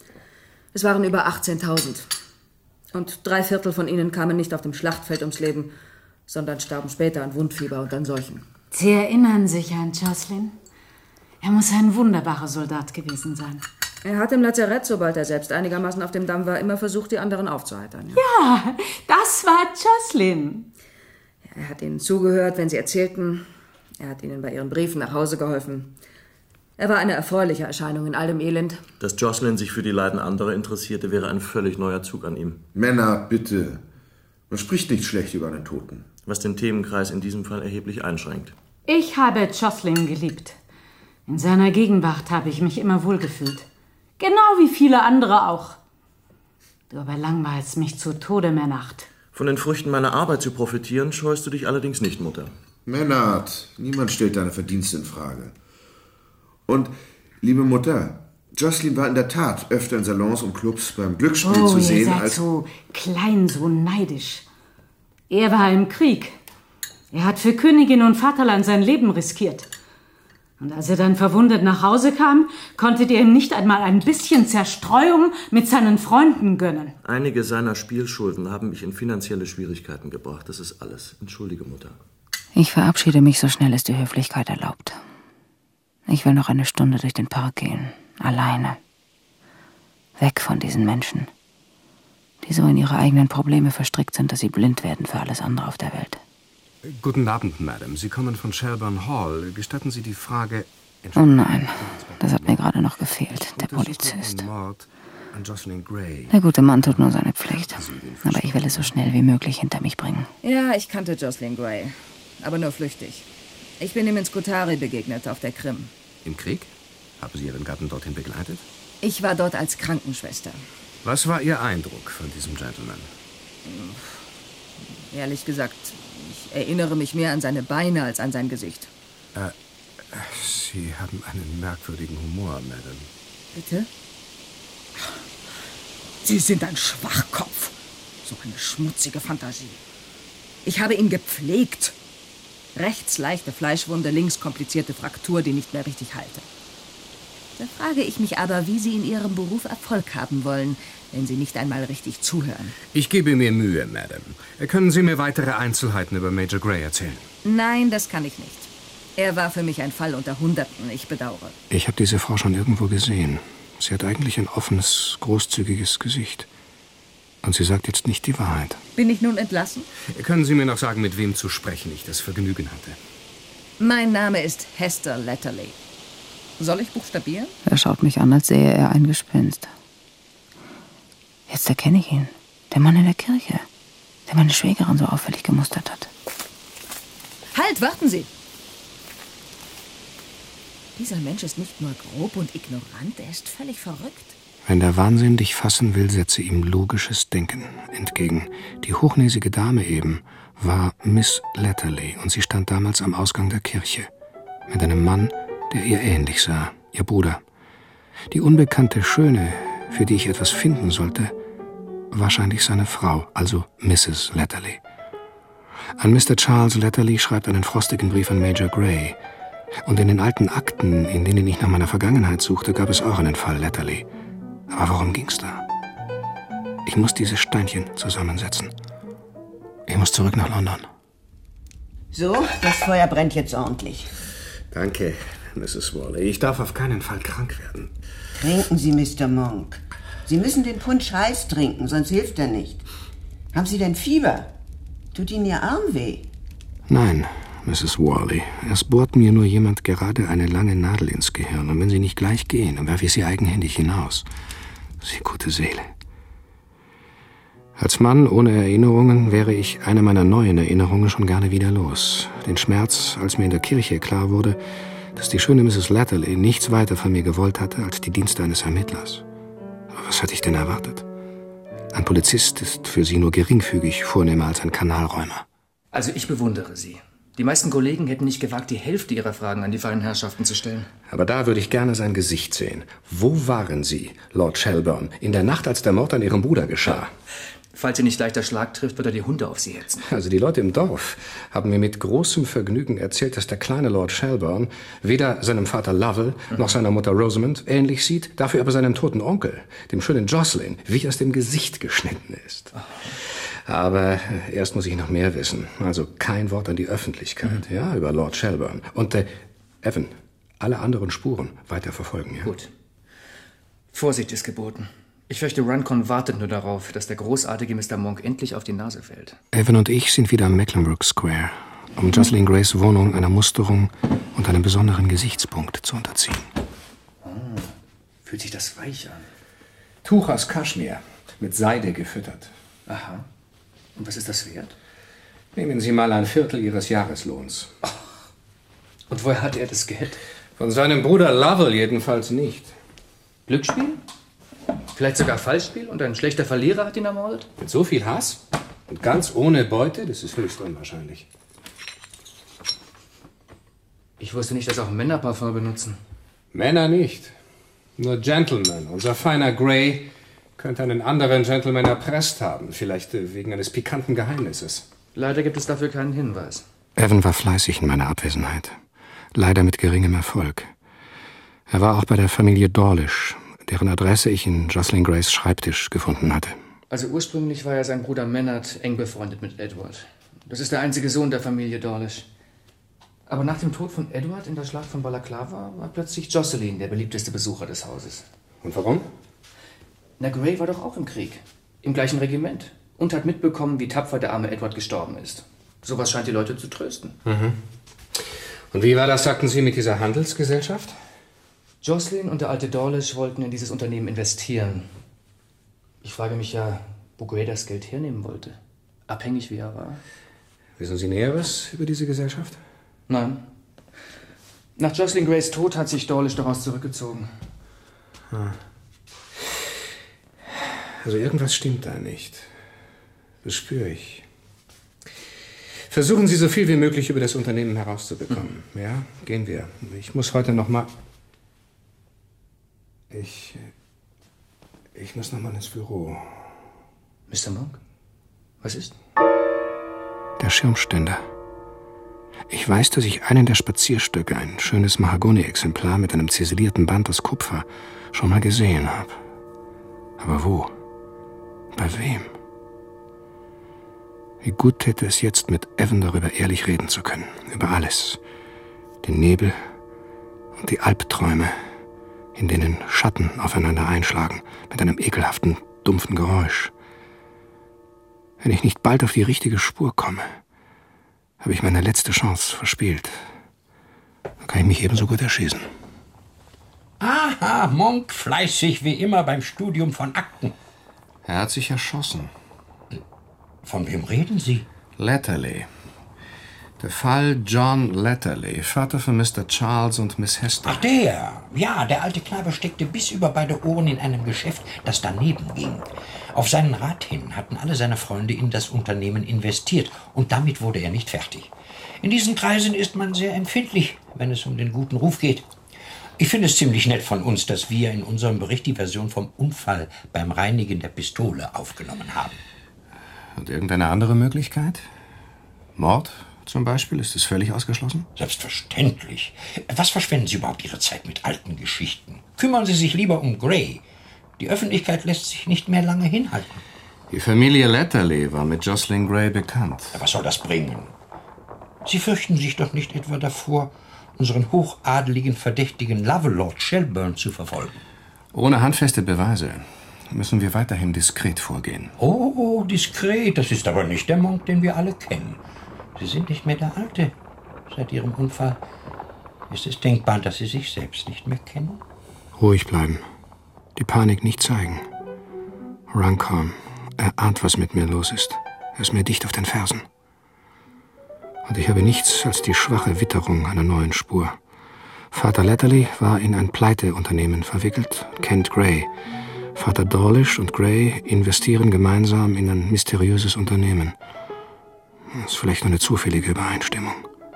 Es waren über achtzehntausend. Und drei Viertel von ihnen kamen nicht auf dem Schlachtfeld ums Leben, sondern starben später an Wundfieber und an Seuchen. Sie erinnern sich an Jocelyn? Er muss ein wunderbarer Soldat gewesen sein. Er hat im Lazarett, sobald er selbst einigermaßen auf dem Damm war, immer versucht, die anderen aufzuheitern. Ja, ja, das war Jocelyn. Er hat ihnen zugehört, wenn sie erzählten. Er hat ihnen bei ihren Briefen nach Hause geholfen. Er war eine erfreuliche Erscheinung in all dem Elend. Dass Jocelyn sich für die Leiden anderer interessierte, wäre ein völlig neuer Zug an ihm. Männer, bitte. Man spricht nicht schlecht über einen Toten. Was den Themenkreis in diesem Fall erheblich einschränkt. Ich habe Jocelyn geliebt. In seiner Gegenwart habe ich mich immer wohlgefühlt. Genau wie viele andere auch. Du aber langweilst mich zu Tode, Maynard. Von den Früchten meiner Arbeit zu profitieren, scheust du dich allerdings nicht, Mutter. Maynard, niemand stellt deine Verdienste in Frage. Und, liebe Mutter, Jocelyn war in der Tat öfter in Salons und Clubs beim Glücksspiel oh, zu sehen, ihr seid als... so klein, so neidisch. Er war im Krieg. Er hat für Königin und Vaterland sein Leben riskiert. Und als er dann verwundet nach Hause kam, konntet ihr ihm nicht einmal ein bisschen Zerstreuung mit seinen Freunden gönnen. Einige seiner Spielschulden haben mich in finanzielle Schwierigkeiten gebracht. Das ist alles. Entschuldige, Mutter. Ich verabschiede mich so schnell es die Höflichkeit erlaubt. Ich will noch eine Stunde durch den Park gehen. Alleine. Weg von diesen Menschen, die so in ihre eigenen Probleme verstrickt sind, dass sie blind werden für alles andere auf der Welt. Guten Abend, Madame. Sie kommen von Shelburne Hall. Gestatten Sie die Frage... Oh nein, das hat mir gerade noch gefehlt, der Polizist. Der gute Mann tut nur seine Pflicht. Aber ich will es so schnell wie möglich hinter mich bringen. Ja, ich kannte Jocelyn Gray. Aber nur flüchtig. Ich bin ihm in Scutari begegnet, auf der Krim. Im Krieg? Haben Sie Ihren Gatten dorthin begleitet? Ich war dort als Krankenschwester. Was war Ihr Eindruck von diesem Gentleman? Ehrlich gesagt, ich erinnere mich mehr an seine Beine als an sein Gesicht. Äh, Sie haben einen merkwürdigen Humor, Madame. Bitte? Sie sind ein Schwachkopf. So eine schmutzige Fantasie. Ich habe ihn gepflegt. Rechts leichte Fleischwunde, links komplizierte Fraktur, die nicht mehr richtig halte. Da frage ich mich aber, wie Sie in Ihrem Beruf Erfolg haben wollen, wenn Sie nicht einmal richtig zuhören. Ich gebe mir Mühe, Madame. Können Sie mir weitere Einzelheiten über Major Gray erzählen? Nein, das kann ich nicht. Er war für mich ein Fall unter Hunderten. Ich bedauere. Ich habe diese Frau schon irgendwo gesehen. Sie hat eigentlich ein offenes, großzügiges Gesicht. Und sie sagt jetzt nicht die Wahrheit. Bin ich nun entlassen? Können Sie mir noch sagen, mit wem zu sprechen ich das Vergnügen hatte? Mein Name ist Hester Latterly. Soll ich buchstabieren? Er schaut mich an, als sähe er ein Gespenst. Jetzt erkenne ich ihn. Der Mann in der Kirche, der meine Schwägerin so auffällig gemustert hat. Halt, warten Sie! Dieser Mensch ist nicht nur grob und ignorant, er ist völlig verrückt. Wenn der Wahnsinn dich fassen will, setze ihm logisches Denken entgegen. Die hochnäsige Dame eben war Miss Latterly und sie stand damals am Ausgang der Kirche mit einem Mann, der ihr ähnlich sah, ihr Bruder. Die unbekannte Schöne, für die ich etwas finden sollte, wahrscheinlich seine Frau, also Misses Latterly. An Mister Charles Latterly schreibt einen frostigen Brief an Major Grey. Und in den alten Akten, in denen ich nach meiner Vergangenheit suchte, gab es auch einen Fall Latterly. Aber worum ging's da? Ich muss diese Steinchen zusammensetzen. Ich muss zurück nach London. So, das Feuer brennt jetzt ordentlich. Danke, Misses Worley. Ich darf auf keinen Fall krank werden. Trinken Sie, Mister Monk. Sie müssen den Punsch heiß trinken, sonst hilft er nicht. Haben Sie denn Fieber? Tut Ihnen Ihr Arm weh? Nein, Misses Worley. Es bohrt mir nur jemand gerade eine lange Nadel ins Gehirn. Und wenn Sie nicht gleich gehen, dann werfe ich Sie eigenhändig hinaus. Sie gute Seele. Als Mann ohne Erinnerungen wäre ich eine meiner neuen Erinnerungen schon gerne wieder los. Den Schmerz, als mir in der Kirche klar wurde, dass die schöne Misses Latterly nichts weiter von mir gewollt hatte als die Dienste eines Ermittlers. Aber was hatte ich denn erwartet? Ein Polizist ist für sie nur geringfügig vornehmer als ein Kanalräumer. Also ich bewundere Sie. Die meisten Kollegen hätten nicht gewagt, die Hälfte ihrer Fragen an die feinen Herrschaften zu stellen. Aber da würde ich gerne sein Gesicht sehen. Wo waren Sie, Lord Shelburne, in der Nacht, als der Mord an Ihrem Bruder geschah? Falls Sie nicht leichter Schlag trifft, wird er die Hunde auf Sie hetzen. Also die Leute im Dorf haben mir mit großem Vergnügen erzählt, dass der kleine Lord Shelburne weder seinem Vater Lovell noch seiner Mutter Rosamond ähnlich sieht, dafür aber seinem toten Onkel, dem schönen Jocelyn, wie aus dem Gesicht geschnitten ist. Aber erst muss ich noch mehr wissen. Also kein Wort an die Öffentlichkeit, mhm. ja, über Lord Shelburne. Und, äh, Evan, alle anderen Spuren weiter verfolgen, ja? Gut. Vorsicht ist geboten. Ich fürchte, Runcorn wartet nur darauf, dass der großartige Mister Monk endlich auf die Nase fällt. Evan und ich sind wieder am Mecklenburg Square, um Jocelyn Grays Wohnung einer Musterung und einem besonderen Gesichtspunkt zu unterziehen. Oh, fühlt sich das weich an. Tuch aus Kaschmir, mit Seide gefüttert. Aha. Und was ist das wert? Nehmen Sie mal ein Viertel Ihres Jahreslohns. Oh. Und woher hat er das Geld? Von seinem Bruder Lovell jedenfalls nicht. Glücksspiel? Vielleicht sogar Fallspiel und ein schlechter Verlierer hat ihn ermordet? Mit so viel Hass und ganz ohne Beute, das ist höchst unwahrscheinlich. Ich wusste nicht, dass auch Männer Parfum benutzen. Männer nicht. Nur Gentlemen. Unser feiner Grey könnte einen anderen Gentleman erpresst haben. Vielleicht wegen eines pikanten Geheimnisses. Leider gibt es dafür keinen Hinweis. Evan war fleißig in meiner Abwesenheit. Leider mit geringem Erfolg. Er war auch bei der Familie Dawlish, deren Adresse ich in Jocelyn Grays Schreibtisch gefunden hatte. Also ursprünglich war ja sein Bruder Maynard eng befreundet mit Edward. Das ist der einzige Sohn der Familie Dawlish. Aber nach dem Tod von Edward in der Schlacht von Balaclava war plötzlich Jocelyn der beliebteste Besucher des Hauses. Und warum? Na, Grey war doch auch im Krieg. Im gleichen Regiment. Und hat mitbekommen, wie tapfer der arme Edward gestorben ist. Sowas scheint die Leute zu trösten. Mhm. Und wie war das, sagten Sie, mit dieser Handelsgesellschaft? Jocelyn und der alte Dawlish wollten in dieses Unternehmen investieren. Ich frage mich ja, wo Grey das Geld hernehmen wollte. Abhängig wie er war. Wissen Sie Näheres über diese Gesellschaft? Nein. Nach Jocelyn Grays Tod hat sich Dawlish daraus zurückgezogen. Ah. Also irgendwas stimmt da nicht. Das spüre ich. Versuchen Sie so viel wie möglich über das Unternehmen herauszubekommen. Hm. Ja, gehen wir. Ich muss heute noch mal... Ich... Ich muss noch mal ins Büro. Mister Monk? Was ist? Der Schirmständer. Ich weiß, dass ich einen der Spazierstöcke, ein schönes Mahagoni-Exemplar mit einem ziselierten Band aus Kupfer, schon mal gesehen habe. Aber wo? Bei wem? Wie gut täte es jetzt, mit Evan darüber ehrlich reden zu können. Über alles. Den Nebel und die Albträume, in denen Schatten aufeinander einschlagen, mit einem ekelhaften, dumpfen Geräusch. Wenn ich nicht bald auf die richtige Spur komme, habe ich meine letzte Chance verspielt. Dann kann ich mich ebenso gut erschießen. Aha, Monk, fleißig wie immer beim Studium von Akten. Er hat sich erschossen. Von wem reden Sie? Latterly. Der Fall John Latterly, Vater von Mister Charles und Miss Hester. Ach, der. Ja, der alte Knabe steckte bis über beide Ohren in einem Geschäft, das daneben ging. Auf seinen Rat hin hatten alle seine Freunde in das Unternehmen investiert und damit wurde er nicht fertig. In diesen Kreisen ist man sehr empfindlich, wenn es um den guten Ruf geht. Ich finde es ziemlich nett von uns, dass wir in unserem Bericht die Version vom Unfall beim Reinigen der Pistole aufgenommen haben. Und irgendeine andere Möglichkeit? Mord zum Beispiel? Ist es völlig ausgeschlossen? Selbstverständlich. Was verschwenden Sie überhaupt Ihre Zeit mit alten Geschichten? Kümmern Sie sich lieber um Gray. Die Öffentlichkeit lässt sich nicht mehr lange hinhalten. Die Familie Latterly war mit Jocelyn Gray bekannt. Was soll das bringen? Sie fürchten sich doch nicht etwa davor, unseren hochadeligen Verdächtigen Lovelord Shelburne zu verfolgen? Ohne handfeste Beweise müssen wir weiterhin diskret vorgehen. Oh, diskret, das ist aber nicht der Monk, den wir alle kennen. Sie sind nicht mehr der Alte. Seit Ihrem Unfall ist es denkbar, dass Sie sich selbst nicht mehr kennen. Ruhig bleiben. Die Panik nicht zeigen. Runcorn, er ahnt, was mit mir los ist. Er ist mir dicht auf den Fersen. Und ich habe nichts als die schwache Witterung einer neuen Spur. Vater Latterly war in ein Pleiteunternehmen verwickelt, kennt Gray. Vater Dawlish und Gray investieren gemeinsam in ein mysteriöses Unternehmen. Das ist vielleicht nur eine zufällige Übereinstimmung.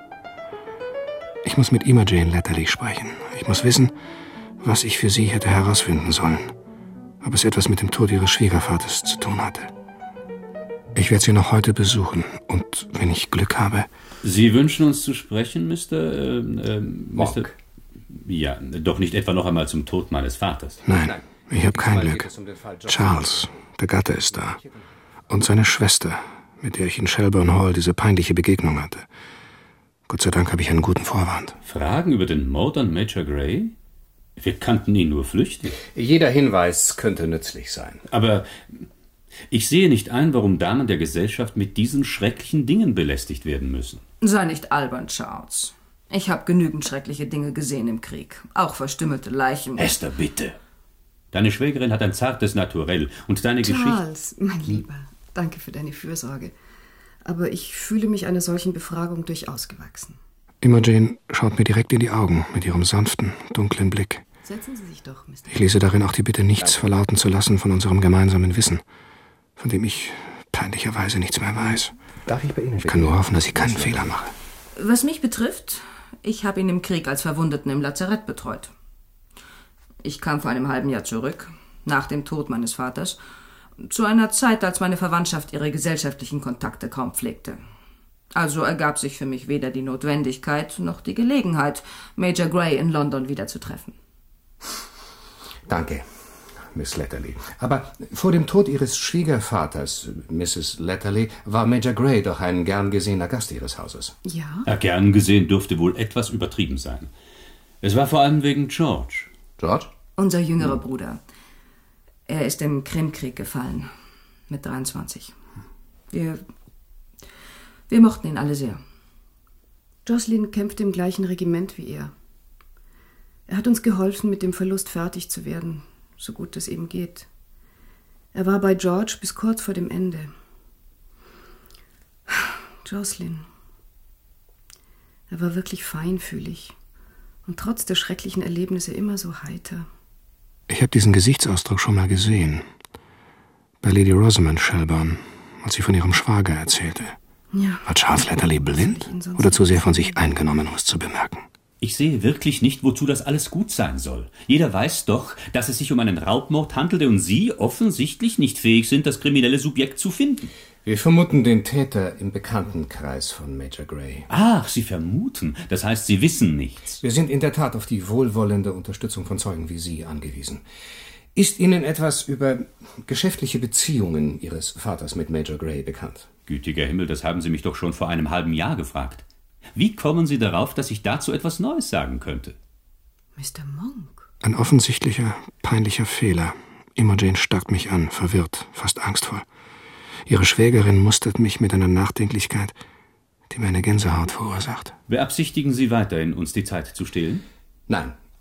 Ich muss mit Imogen Latterly sprechen. Ich muss wissen, was ich für sie hätte herausfinden sollen. Ob es etwas mit dem Tod ihres Schwiegervaters zu tun hatte. Ich werde sie noch heute besuchen. Und wenn ich Glück habe... Sie wünschen uns zu sprechen, Mister Äh, äh, Mister Ja, doch nicht etwa noch einmal zum Tod meines Vaters. Nein, ich habe kein Glück. Charles, der Gatte, ist da. Und seine Schwester, mit der ich in Shelburne Hall diese peinliche Begegnung hatte. Gott sei Dank habe ich einen guten Vorwand. Fragen über den Mord an Major Gray? Wir kannten ihn nur flüchtig. Jeder Hinweis könnte nützlich sein. Aber ich sehe nicht ein, warum Damen der Gesellschaft mit diesen schrecklichen Dingen belästigt werden müssen. Sei nicht albern, Charles. Ich habe genügend schreckliche Dinge gesehen im Krieg. Auch verstümmelte Leichen. Esther, bitte. Deine Schwägerin hat ein zartes Naturell. Und deine Geschichte... Charles, mein Lieber, danke für deine Fürsorge. Aber ich fühle mich einer solchen Befragung durchaus gewachsen. Imogen schaut mir direkt in die Augen mit ihrem sanften, dunklen Blick. Setzen Sie sich doch, Mister Ich lese darin auch die Bitte, nichts verlauten zu lassen von unserem gemeinsamen Wissen, von dem ich peinlicherweise nichts mehr weiß. Darf ich bei Ihnen? Ich kann nur hoffen, dass ich keinen Fehler mache. Was mich betrifft, ich habe ihn im Krieg als Verwundeten im Lazarett betreut. Ich kam vor einem halben Jahr zurück, nach dem Tod meines Vaters, zu einer Zeit, als meine Verwandtschaft ihre gesellschaftlichen Kontakte kaum pflegte. Also ergab sich für mich weder die Notwendigkeit noch die Gelegenheit, Major Gray in London wiederzutreffen. Danke, Miss Latterly. Aber vor dem Tod Ihres Schwiegervaters, Misses Latterly, war Major Gray doch ein gern gesehener Gast Ihres Hauses. Ja? Ja, gern gesehen dürfte wohl etwas übertrieben sein. Es war vor allem wegen George. George? Unser jüngerer Bruder. Er ist im Krimkrieg gefallen, mit dreiundzwanzig. Wir, wir mochten ihn alle sehr. Jocelyn kämpfte im gleichen Regiment wie er. Er hat uns geholfen, mit dem Verlust fertig zu werden, so gut es eben geht. Er war bei George bis kurz vor dem Ende. Jocelyn. Er war wirklich feinfühlig und trotz der schrecklichen Erlebnisse immer so heiter. Ich habe diesen Gesichtsausdruck schon mal gesehen. Bei Lady Rosamond Shelburne, als sie von ihrem Schwager erzählte. Ja. War Charles Latterly blind oder zu sehr von sich eingenommen, um es zu bemerken? Ich sehe wirklich nicht, wozu das alles gut sein soll. Jeder weiß doch, dass es sich um einen Raubmord handelte und Sie offensichtlich nicht fähig sind, das kriminelle Subjekt zu finden. Wir vermuten den Täter im Bekanntenkreis von Major Gray. Ach, Sie vermuten. Das heißt, Sie wissen nichts. Wir sind in der Tat auf die wohlwollende Unterstützung von Zeugen wie Sie angewiesen. Ist Ihnen etwas über geschäftliche Beziehungen Ihres Vaters mit Major Gray bekannt? Gütiger Himmel, das haben Sie mich doch schon vor einem halben Jahr gefragt. Wie kommen Sie darauf, dass ich dazu etwas Neues sagen könnte? Mister Monk? Ein offensichtlicher, peinlicher Fehler. Imogen starrt mich an, verwirrt, fast angstvoll. Ihre Schwägerin mustert mich mit einer Nachdenklichkeit, die mir eine Gänsehaut verursacht. Beabsichtigen Sie weiterhin, uns die Zeit zu stehlen? Nein,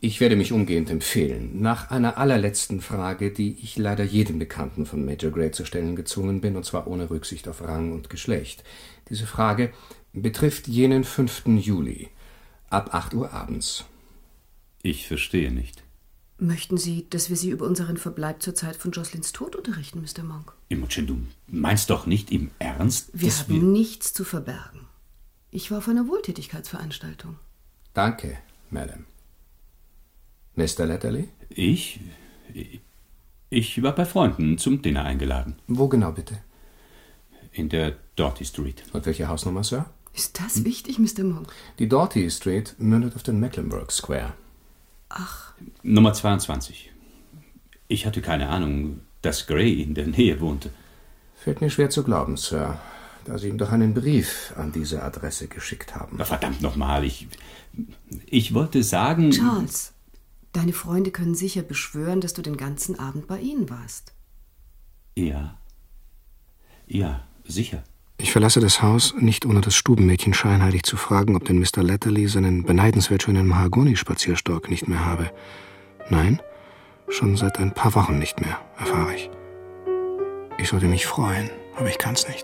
Ich werde mich umgehend empfehlen. Nach einer allerletzten Frage, die ich leider jedem Bekannten von Major Gray zu stellen gezwungen bin, und zwar ohne Rücksicht auf Rang und Geschlecht. Diese Frage betrifft jenen fünften Juli, ab acht Uhr abends. Ich verstehe nicht. Möchten Sie, dass wir Sie über unseren Verbleib zur Zeit von Jocelyn's Tod unterrichten, Mister Monk? Imogen, du meinst doch nicht im Ernst, Wir dass haben wir... nichts zu verbergen. Ich war auf einer Wohltätigkeitsveranstaltung. Danke, Madame. Mister Letterly? Ich? Ich war bei Freunden zum Dinner eingeladen. Wo genau, bitte? In der Doughty Street. Und welche Hausnummer, Sir? Ist das hm? wichtig, Mister Monk? Die Doughty Street mündet auf den Mecklenburg Square. Ach. Nummer zweiundzwanzig. Ich hatte keine Ahnung, dass Gray in der Nähe wohnte. Fällt mir schwer zu glauben, Sir, da Sie ihm doch einen Brief an diese Adresse geschickt haben. Na, verdammt nochmal, ich... Ich wollte sagen... Charles, deine Freunde können sicher beschwören, dass du den ganzen Abend bei ihnen warst. Ja. Ja, sicher. Ich verlasse das Haus, nicht ohne das Stubenmädchen scheinheilig zu fragen, ob denn Mister Letterly seinen beneidenswert schönen Mahagoni-Spazierstock nicht mehr habe. Nein, schon seit ein paar Wochen nicht mehr, erfahre ich. Ich sollte mich freuen, aber ich kann's nicht.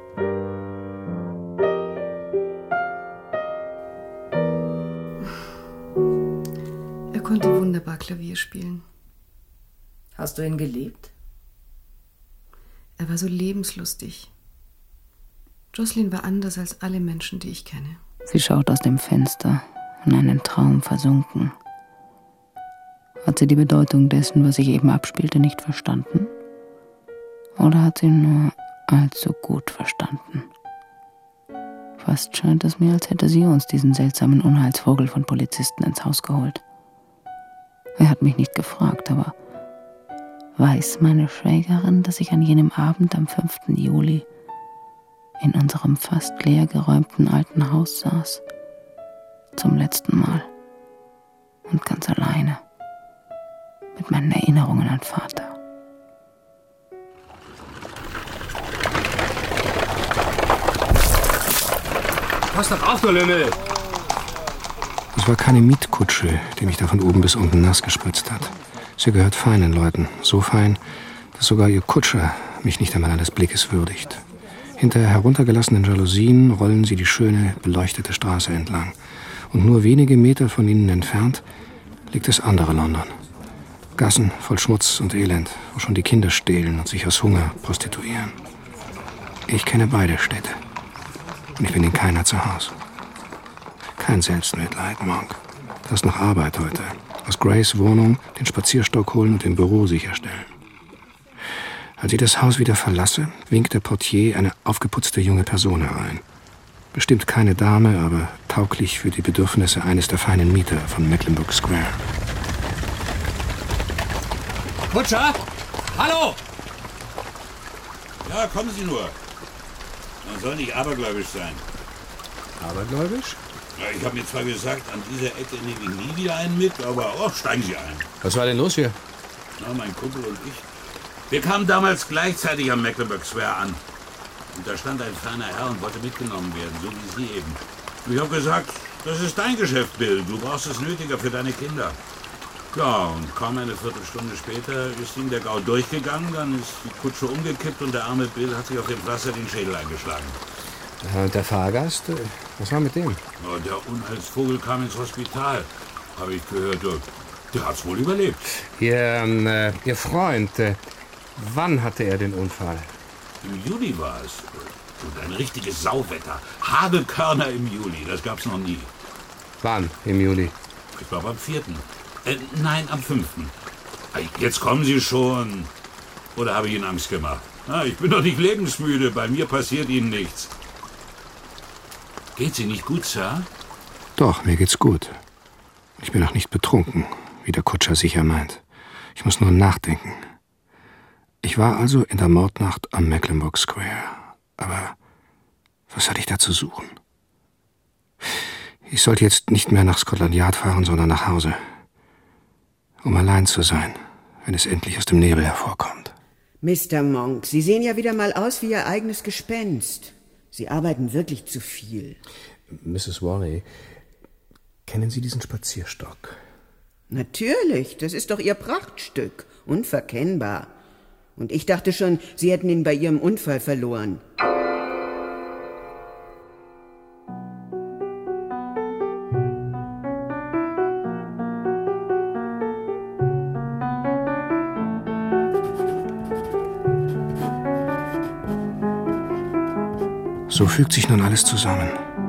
Er konnte wunderbar Klavier spielen. Hast du ihn geliebt? Er war so lebenslustig. Jocelyn war anders als alle Menschen, die ich kenne. Sie schaut aus dem Fenster, in einen Traum versunken. Hat sie die Bedeutung dessen, was sich eben abspielte, nicht verstanden? Oder hat sie nur allzu gut verstanden? Fast scheint es mir, als hätte sie uns diesen seltsamen Unheilsvogel von Polizisten ins Haus geholt. Er hat mich nicht gefragt, aber weiß meine Schwägerin, dass ich an jenem Abend am fünften Juli in unserem fast leer geräumten alten Haus saß, zum letzten Mal und ganz alleine, mit meinen Erinnerungen an Vater. Pass doch auf, du Lümmel! Es war keine Mietkutsche, die mich da von oben bis unten nass gespritzt hat. Sie gehört feinen Leuten, so fein, dass sogar ihr Kutscher mich nicht einmal eines Blickes würdigt. Hinter heruntergelassenen Jalousien rollen sie die schöne, beleuchtete Straße entlang. Und nur wenige Meter von ihnen entfernt liegt das andere London. Gassen voll Schmutz und Elend, wo schon die Kinder stehlen und sich aus Hunger prostituieren. Ich kenne beide Städte. Und ich bin in keiner zu Hause. Kein Selbstmitleid, Monk. Du hast noch Arbeit heute. Aus Grays Wohnung den Spazierstock holen und im Büro sicherstellen. Als ich das Haus wieder verlasse, winkt der Portier eine aufgeputzte junge Person herein. Bestimmt keine Dame, aber tauglich für die Bedürfnisse eines der feinen Mieter von Mecklenburg Square. Kutscher! Hallo! Ja, kommen Sie nur. Man soll nicht abergläubisch sein. Abergläubisch? Ja, ich habe mir zwar gesagt, an dieser Ecke nehme ich nie wieder einen mit, aber oh, steigen Sie ein. Was war denn los hier? Na, mein Kumpel und ich. Wir kamen damals gleichzeitig am Mecklenburg Square an. Und da stand ein feiner Herr und wollte mitgenommen werden, so wie Sie eben. Und ich habe gesagt, das ist dein Geschäft, Bill. Du brauchst es nötiger für deine Kinder. Ja, und kaum eine Viertelstunde später ist ihm der Gau durchgegangen, dann ist die Kutsche umgekippt und der arme Bill hat sich auf dem Pflaster den Schädel eingeschlagen. Und der Fahrgast, was war mit dem? Ja, der Unheilsvogel kam ins Hospital, habe ich gehört. Der hat's wohl überlebt. Ihr, äh, Ihr Freund, äh, wann hatte er den Unfall? Im Juli war es. Und ein richtiges Sauwetter. Hagelkörner im Juli, das gab's noch nie. Wann im Juli? Ich glaube am vierten. Äh, nein, am fünften. Jetzt kommen Sie schon. Oder habe ich Ihnen Angst gemacht? Ah, ich bin doch nicht lebensmüde, bei mir passiert Ihnen nichts. Geht's Ihnen nicht gut, Sir? Doch, mir geht's gut. Ich bin auch nicht betrunken, wie der Kutscher sicher meint. Ich muss nur nachdenken. Ich war also in der Mordnacht am Mecklenburg Square. Aber was hatte ich da zu suchen? Ich sollte jetzt nicht mehr nach Scotland Yard fahren, sondern nach Hause. Um allein zu sein, wenn es endlich aus dem Nebel hervorkommt. Mister Monk, Sie sehen ja wieder mal aus wie Ihr eigenes Gespenst. Sie arbeiten wirklich zu viel. Misses Worley, kennen Sie diesen Spazierstock? Natürlich, das ist doch ihr Prachtstück. Unverkennbar. Und ich dachte schon, Sie hätten ihn bei Ihrem Unfall verloren. So fügt sich nun alles zusammen.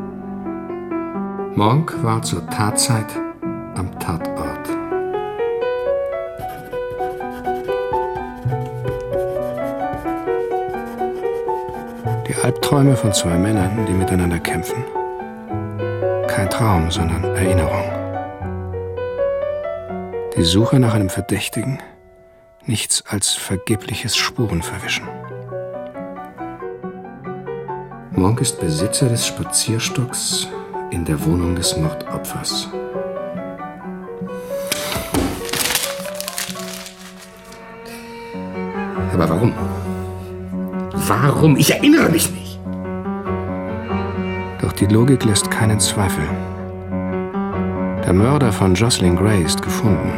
Monk war zur Tatzeit am Tatort. Die Albträume von zwei Männern, die miteinander kämpfen. Kein Traum, sondern Erinnerung. Die Suche nach einem Verdächtigen, nichts als vergebliches Spurenverwischen. Monk ist Besitzer des Spazierstocks in der Wohnung des Mordopfers. Aber warum? Warum? Ich erinnere mich nicht. Doch die Logik lässt keinen Zweifel. Der Mörder von Jocelyn Gray ist gefunden.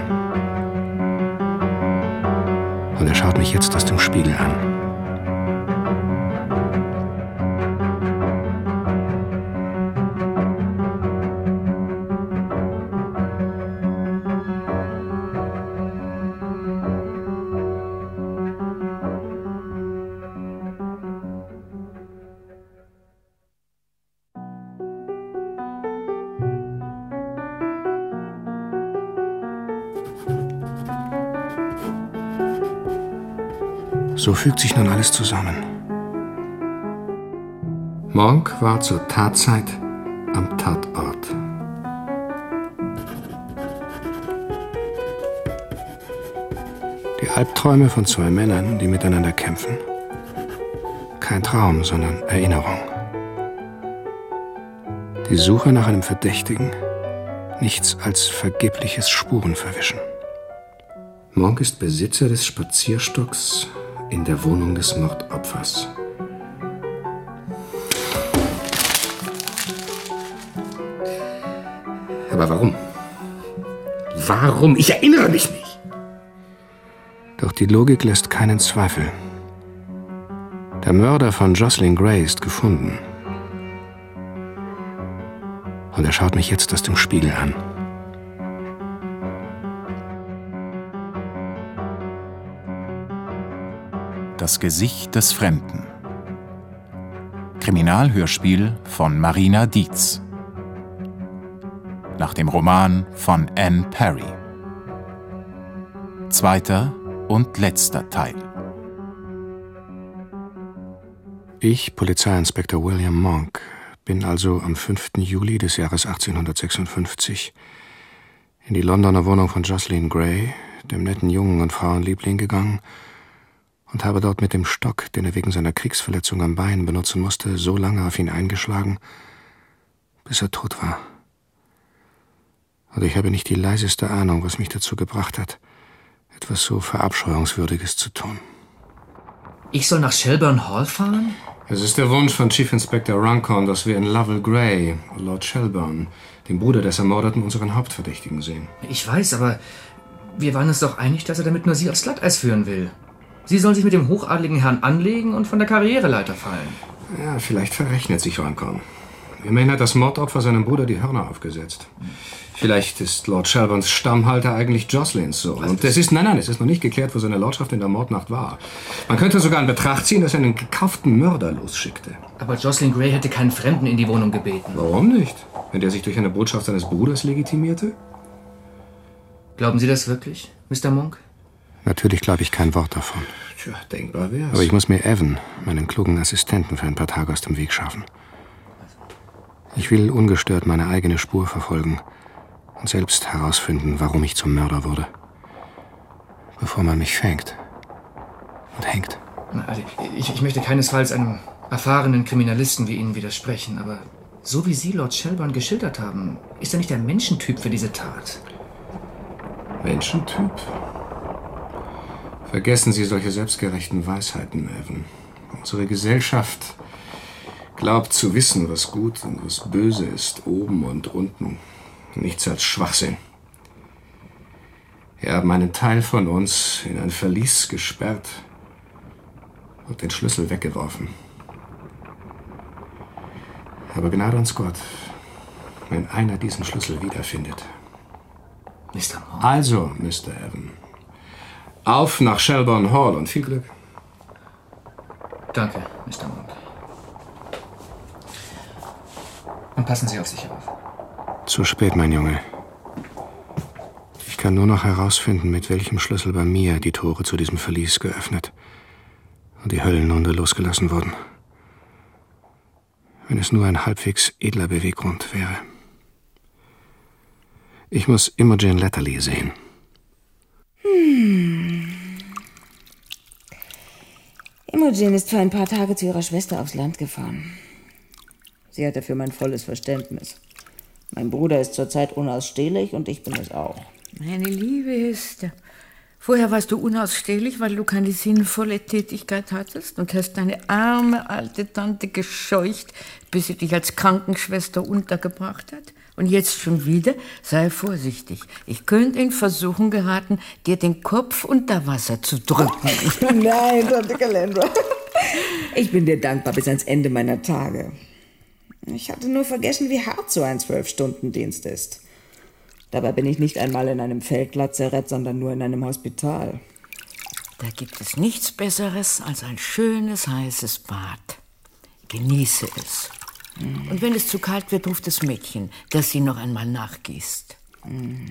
Und er schaut mich jetzt aus dem Spiegel an. So fügt sich nun alles zusammen. Monk war zur Tatzeit am Tatort. Die Albträume von zwei Männern, die miteinander kämpfen. Kein Traum, sondern Erinnerung. Die Suche nach einem Verdächtigen, nichts als vergebliches Spurenverwischen. Monk ist Besitzer des Spazierstocks in der Wohnung des Mordopfers. Aber warum? Warum? Ich erinnere mich nicht. Doch die Logik lässt keinen Zweifel. Der Mörder von Jocelyn Gray ist gefunden. Und er schaut mich jetzt aus dem Spiegel an. Das Gesicht des Fremden. Kriminalhörspiel von Marina Dietz. Nach dem Roman von Anne Perry. Zweiter und letzter Teil. Ich, Polizeiinspektor William Monk, bin also am fünften Juli des Jahres achtzehnhundertsechsundfünfzig in die Londoner Wohnung von Jocelyn Gray, dem netten Jungen und Frauenliebling, gegangen und habe dort mit dem Stock, den er wegen seiner Kriegsverletzung am Bein benutzen musste, so lange auf ihn eingeschlagen, bis er tot war. Und ich habe nicht die leiseste Ahnung, was mich dazu gebracht hat, etwas so Verabscheuungswürdiges zu tun. Ich soll nach Shelburne Hall fahren? Es ist der Wunsch von Chief Inspector Runcorn, dass wir in Lovell Gray, Lord Shelburne, den Bruder des Ermordeten, unseren Hauptverdächtigen sehen. Ich weiß, aber wir waren uns doch einig, dass er damit nur Sie aufs Glatteis führen will. Sie soll sich mit dem hochadligen Herrn anlegen und von der Karriereleiter fallen. Ja, vielleicht verrechnet sich Runcorn. Immerhin hat das Mordopfer seinem Bruder die Hörner aufgesetzt. Vielleicht ist Lord Shelburnes Stammhalter eigentlich Jocelyns Sohn. Und es ist, nein, nein, es ist noch nicht geklärt, wo seine Lordschaft in der Mordnacht war. Man könnte sogar in Betracht ziehen, dass er einen gekauften Mörder losschickte. Aber Jocelyn Gray hätte keinen Fremden in die Wohnung gebeten. Warum nicht? Wenn der sich durch eine Botschaft seines Bruders legitimierte? Glauben Sie das wirklich, Mister Monk? Natürlich glaube ich kein Wort davon. Tja, denkbar wär's. Aber ich muss mir Evan, meinen klugen Assistenten, für ein paar Tage aus dem Weg schaffen. Ich will ungestört meine eigene Spur verfolgen und selbst herausfinden, warum ich zum Mörder wurde. Bevor man mich fängt und hängt. Also ich, ich möchte keinesfalls einem erfahrenen Kriminalisten wie Ihnen widersprechen, aber so wie Sie Lord Shelburne geschildert haben, ist er nicht der Menschentyp für diese Tat. Menschentyp? Vergessen Sie solche selbstgerechten Weisheiten, Evan. Unsere Gesellschaft glaubt zu wissen, was gut und was böse ist, oben und unten. Nichts als Schwachsinn. Wir haben einen Teil von uns in ein Verlies gesperrt und den Schlüssel weggeworfen. Aber Gnade uns Gott, wenn einer diesen Schlüssel wiederfindet. Mister Monk. Also, Mister Evan, auf nach Shelburne Hall und viel Glück. Danke, Mister Monk. Und passen Sie auf sich auf. Zu spät, mein Junge. Ich kann nur noch herausfinden, mit welchem Schlüssel bei mir die Tore zu diesem Verlies geöffnet und die Höllenhunde losgelassen wurden. Wenn es nur ein halbwegs edler Beweggrund wäre. Ich muss Imogen Letterly sehen. Hm. Imogen ist für ein paar Tage zu ihrer Schwester aufs Land gefahren. Sie hat dafür mein volles Verständnis. Mein Bruder ist zurzeit unausstehlich und ich bin es auch. Meine liebe Esther, vorher warst du unausstehlich, weil du keine sinnvolle Tätigkeit hattest und hast deine arme alte Tante gescheucht, bis sie dich als Krankenschwester untergebracht hat. Und jetzt schon wieder? Sei vorsichtig. Ich könnte in Versuchung geraten, dir den Kopf unter Wasser zu drücken. Nein, Tante Calendra. Ich bin dir dankbar bis ans Ende meiner Tage. Ich hatte nur vergessen, wie hart so ein Zwölf-Stunden-Dienst ist. Dabei bin ich nicht einmal in einem Feldlazarett, sondern nur in einem Hospital. Da gibt es nichts Besseres als ein schönes, heißes Bad. Genieße es. Mm. Und wenn es zu kalt wird, ruft das Mädchen, dass sie noch einmal nachgießt. Mm.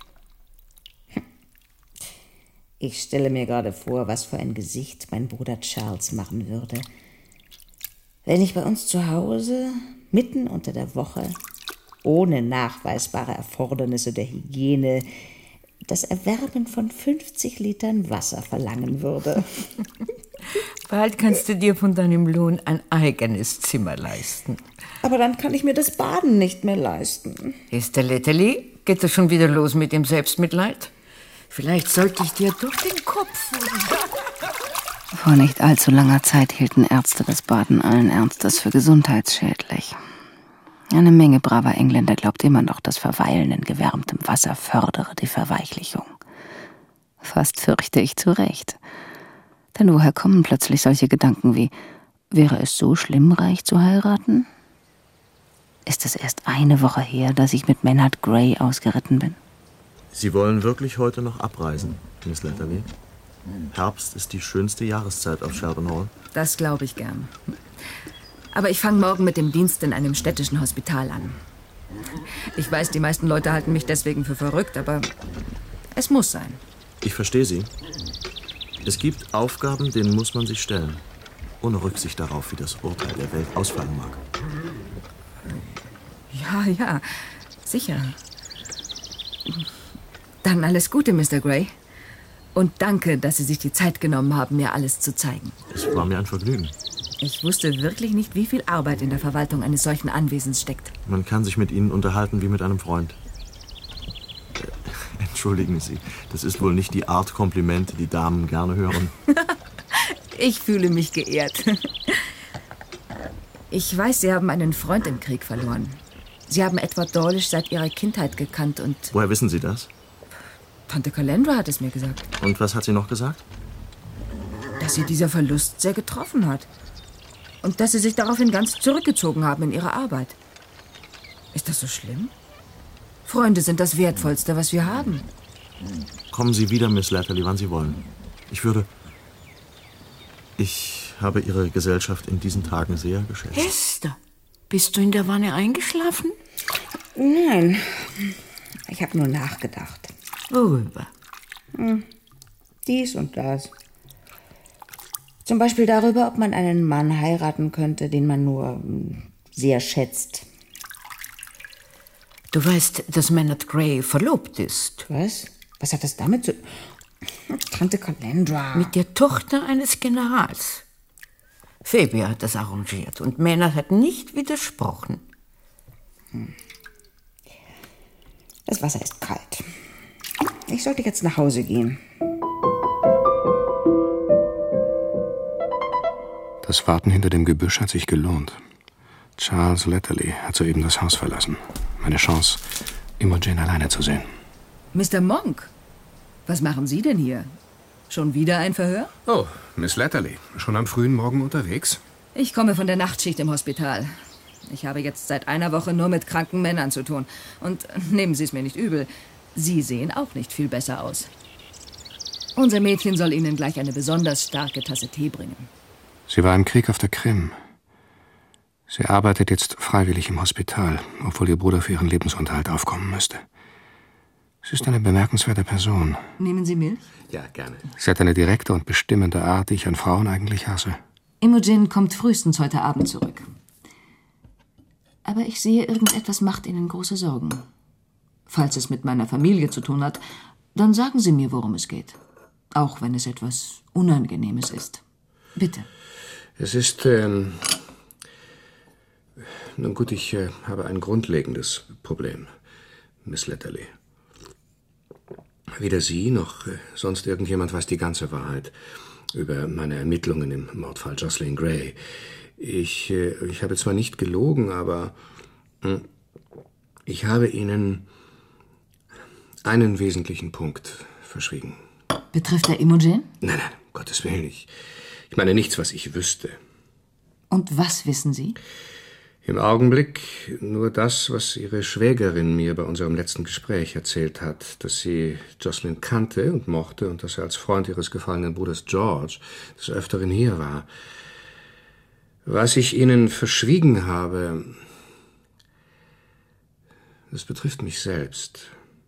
Ich stelle mir gerade vor, was für ein Gesicht mein Bruder Charles machen würde, wenn ich bei uns zu Hause, mitten unter der Woche, ohne nachweisbare Erfordernisse der Hygiene, das Erwerben von fünfzig Litern Wasser verlangen würde. Bald kannst du dir von deinem Lohn ein eigenes Zimmer leisten. Aber dann kann ich mir das Baden nicht mehr leisten. Esther Letterly, geht es schon wieder los mit dem Selbstmitleid? Vielleicht sollte ich dir doch den Kopf... Vor nicht allzu langer Zeit hielten Ärzte das Baden allen Ernstes für gesundheitsschädlich. Eine Menge braver Engländer glaubt immer noch, das Verweilen in gewärmtem Wasser fördere die Verweichlichung. Fast fürchte ich zu Recht. Denn woher kommen plötzlich solche Gedanken wie, wäre es so schlimm, reich zu heiraten? Ist es erst eine Woche her, dass ich mit Maynard Gray ausgeritten bin? Sie wollen wirklich heute noch abreisen, Miss Letterly? Herbst ist die schönste Jahreszeit auf Shelburne Hall. Das glaube ich gern. Aber ich fange morgen mit dem Dienst in einem städtischen Hospital an. Ich weiß, die meisten Leute halten mich deswegen für verrückt, aber es muss sein. Ich verstehe Sie. Es gibt Aufgaben, denen muss man sich stellen. Ohne Rücksicht darauf, wie das Urteil der Welt ausfallen mag. Ja, ja, sicher. Dann alles Gute, Mister Gray. Und danke, dass Sie sich die Zeit genommen haben, mir alles zu zeigen. Es war mir ein Vergnügen. Ich wusste wirklich nicht, wie viel Arbeit in der Verwaltung eines solchen Anwesens steckt. Man kann sich mit Ihnen unterhalten wie mit einem Freund. Äh, entschuldigen Sie, das ist wohl nicht die Art Komplimente, die Damen gerne hören. Ich fühle mich geehrt. Ich weiß, Sie haben einen Freund im Krieg verloren. Sie haben Edward Dawlish seit Ihrer Kindheit gekannt und... Woher wissen Sie das? Tante Calendra hat es mir gesagt. Und was hat sie noch gesagt? Dass sie dieser Verlust sehr getroffen hat. Und dass sie sich daraufhin ganz zurückgezogen haben in ihrer Arbeit. Ist das so schlimm? Freunde sind das Wertvollste, was wir haben. Kommen Sie wieder, Miss Letterly, wann Sie wollen. Ich würde... Ich habe Ihre Gesellschaft in diesen Tagen sehr geschätzt. Esther, bist du in der Wanne eingeschlafen? Nein, ich habe nur nachgedacht. Worüber? Hm. Dies und das. Zum Beispiel darüber, ob man einen Mann heiraten könnte, den man nur sehr schätzt. Du weißt, dass Maynard Gray verlobt ist. Was? Was hat das damit zu... Tante Calendra. Mit der Tochter eines Generals. Phoebe hat das arrangiert und Maynard hat nicht widersprochen. Hm. Das Wasser ist kalt. Ich sollte jetzt nach Hause gehen. Das Warten hinter dem Gebüsch hat sich gelohnt. Charles Letterly hat soeben das Haus verlassen. Meine Chance, Imogen alleine zu sehen. Mister Monk, Was machen Sie denn hier? Schon wieder ein Verhör? Oh, Miss Latterly, schon am frühen Morgen unterwegs? Ich komme von der Nachtschicht im Hospital. Ich habe jetzt seit einer Woche nur mit kranken Männern zu tun. Und nehmen Sie es mir nicht übel, Sie sehen auch nicht viel besser aus. Unser Mädchen soll Ihnen gleich eine besonders starke Tasse Tee bringen. Sie war im Krieg auf der Krim. Sie arbeitet jetzt freiwillig im Hospital, obwohl ihr Bruder für ihren Lebensunterhalt aufkommen müsste. Sie ist eine bemerkenswerte Person. Nehmen Sie Milch? Ja, gerne. Sie hat eine direkte und bestimmende Art, die ich an Frauen eigentlich hasse. Imogen kommt frühestens heute Abend zurück. Aber ich sehe, irgendetwas macht Ihnen große Sorgen. Falls es mit meiner Familie zu tun hat, dann sagen Sie mir, worum es geht. Auch wenn es etwas Unangenehmes ist. Bitte. Es ist, ähm... Nun gut, ich äh, habe ein grundlegendes Problem, Miss Latterly. Weder Sie noch äh, sonst irgendjemand weiß die ganze Wahrheit über meine Ermittlungen im Mordfall Jocelyn Gray. Ich, äh, ich habe zwar nicht gelogen, aber äh, ich habe Ihnen einen wesentlichen Punkt verschwiegen. Betrifft er Imogen? Nein, nein, um Gottes Willen. Ich, ich meine nichts, was ich wüsste. Und was wissen Sie? Im Augenblick nur das, was Ihre Schwägerin mir bei unserem letzten Gespräch erzählt hat, dass sie Jocelyn kannte und mochte und dass er als Freund ihres gefallenen Bruders George des Öfteren hier war. Was ich Ihnen verschwiegen habe, das betrifft mich selbst.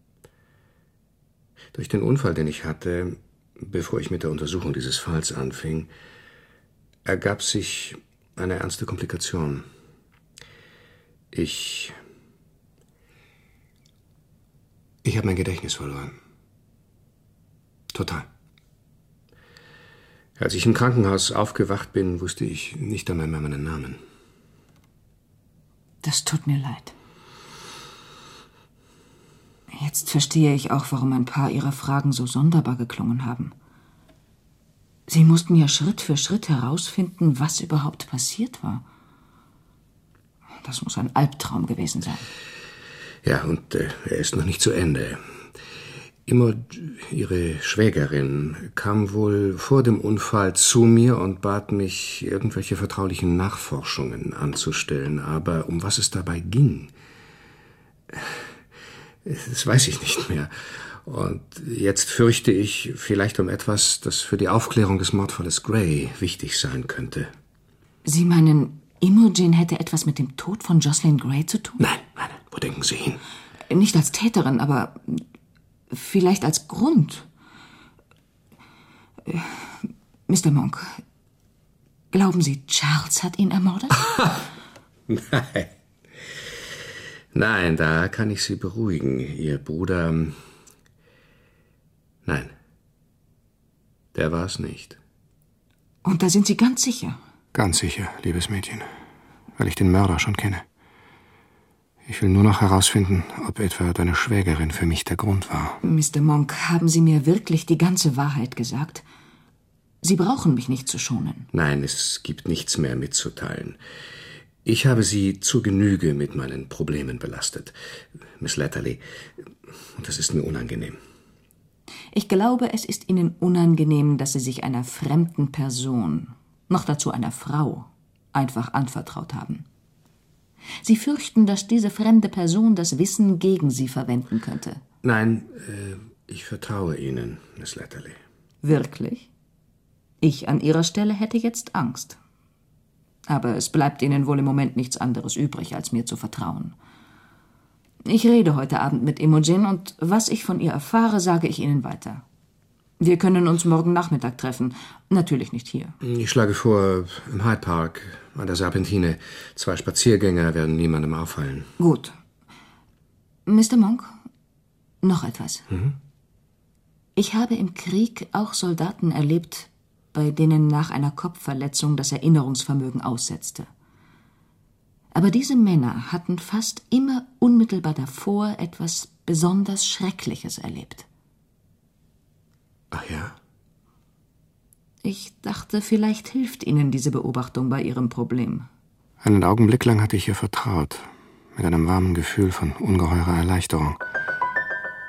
Durch den Unfall, den ich hatte, bevor ich mit der Untersuchung dieses Falls anfing, ergab sich eine ernste Komplikation. Ich... Ich habe mein Gedächtnis verloren. Total. Als ich im Krankenhaus aufgewacht bin, wusste ich nicht einmal mehr meinen Namen. Das tut mir leid. Jetzt verstehe ich auch, warum ein paar Ihrer Fragen so sonderbar geklungen haben. Sie mussten ja Schritt für Schritt herausfinden, was überhaupt passiert war. Das muss ein Albtraum gewesen sein. Ja, und äh, er ist noch nicht zu Ende. Immer ihre Schwägerin kam wohl vor dem Unfall zu mir und bat mich, irgendwelche vertraulichen Nachforschungen anzustellen. Aber um was es dabei ging, das weiß ich nicht mehr. Und jetzt fürchte ich vielleicht um etwas, das für die Aufklärung des Mordfalles Gray wichtig sein könnte. Sie meinen, Imogen hätte etwas mit dem Tod von Jocelyn Gray zu tun? Nein, nein, wo denken Sie hin? Nicht als Täterin, aber vielleicht als Grund. Mister Monk, glauben Sie, Charles hat ihn ermordet? Nein. Nein, da kann ich Sie beruhigen. Ihr Bruder... Nein. Der war es nicht. Und da sind Sie ganz sicher? Ganz sicher, liebes Mädchen. Weil ich den Mörder schon kenne. Ich will nur noch herausfinden, ob etwa deine Schwägerin für mich der Grund war. Mister Monk, haben Sie mir wirklich die ganze Wahrheit gesagt? Sie brauchen mich nicht zu schonen. Nein, es gibt nichts mehr mitzuteilen. Ich habe Sie zur Genüge mit meinen Problemen belastet, Miss Latterly. Und das ist mir unangenehm. Ich glaube, es ist Ihnen unangenehm, dass Sie sich einer fremden Person, noch dazu einer Frau, einfach anvertraut haben. Sie fürchten, dass diese fremde Person das Wissen gegen Sie verwenden könnte. Nein, äh, ich vertraue Ihnen, Miss Latterly. Wirklich? Ich an Ihrer Stelle hätte jetzt Angst. Aber es bleibt Ihnen wohl im Moment nichts anderes übrig, als mir zu vertrauen. Ich rede heute Abend mit Imogen und was ich von ihr erfahre, sage ich Ihnen weiter. Wir können uns morgen Nachmittag treffen. Natürlich nicht hier. Ich schlage vor, im Hyde Park, an der Serpentine. Zwei Spaziergänger werden niemandem auffallen. Gut. Mister Monk, noch etwas. Mhm. Ich habe im Krieg auch Soldaten erlebt, bei denen nach einer Kopfverletzung das Erinnerungsvermögen aussetzte. Aber diese Männer hatten fast immer unmittelbar davor etwas besonders Schreckliches erlebt. Ach ja? Ich dachte, vielleicht hilft Ihnen diese Beobachtung bei Ihrem Problem. Einen Augenblick lang hatte ich ihr vertraut, mit einem warmen Gefühl von ungeheurer Erleichterung.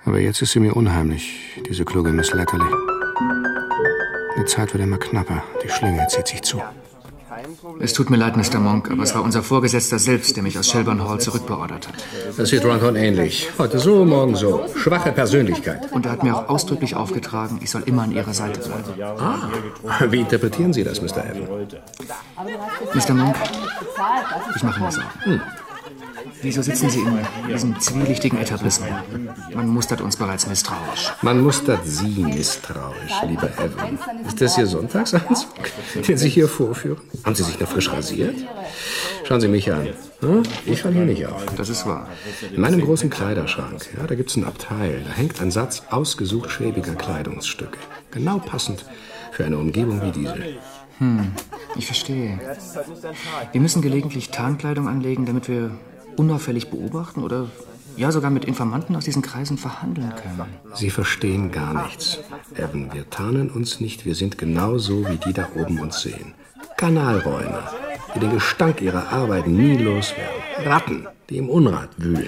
Aber jetzt ist sie mir unheimlich, diese kluge Miss Latterly. Die Zeit wird immer knapper, die Schlinge zieht sich zu. Es tut mir leid, Mister Monk, aber es war unser Vorgesetzter selbst, der mich aus Shelburne Hall zurückbeordert hat. Das sieht Runcorn ähnlich. Heute so, morgen so. Schwache Persönlichkeit. Und er hat mir auch ausdrücklich aufgetragen, ich soll immer an Ihrer Seite bleiben. Ah, wie interpretieren Sie das, Mister Evan? Mister Monk, ich mache mir Sorgen. Hm. Wieso sitzen Sie in diesem zwielichtigen Etablissement? Man mustert uns bereits misstrauisch. Man mustert Sie misstrauisch, lieber Evan. Ist das Ihr Sonntagsanzug, den Sie hier vorführen? Haben Sie sich noch frisch rasiert? Schauen Sie mich an. Ich falle hier nicht auf. Das ist wahr. In meinem großen Kleiderschrank, ja, da gibt's ein Abteil. Da hängt ein Satz ausgesucht schäbiger Kleidungsstücke. Genau passend für eine Umgebung wie diese. Hm, ich verstehe. Wir müssen gelegentlich Tarnkleidung anlegen, damit wir unauffällig beobachten oder ja sogar mit Informanten aus diesen Kreisen verhandeln können. Sie verstehen gar nichts. Evan, wir tarnen uns nicht. Wir sind genau so, wie die da oben uns sehen. Kanalräumer, die den Gestank ihrer Arbeit nie loswerden. Ratten, die im Unrat wühlen.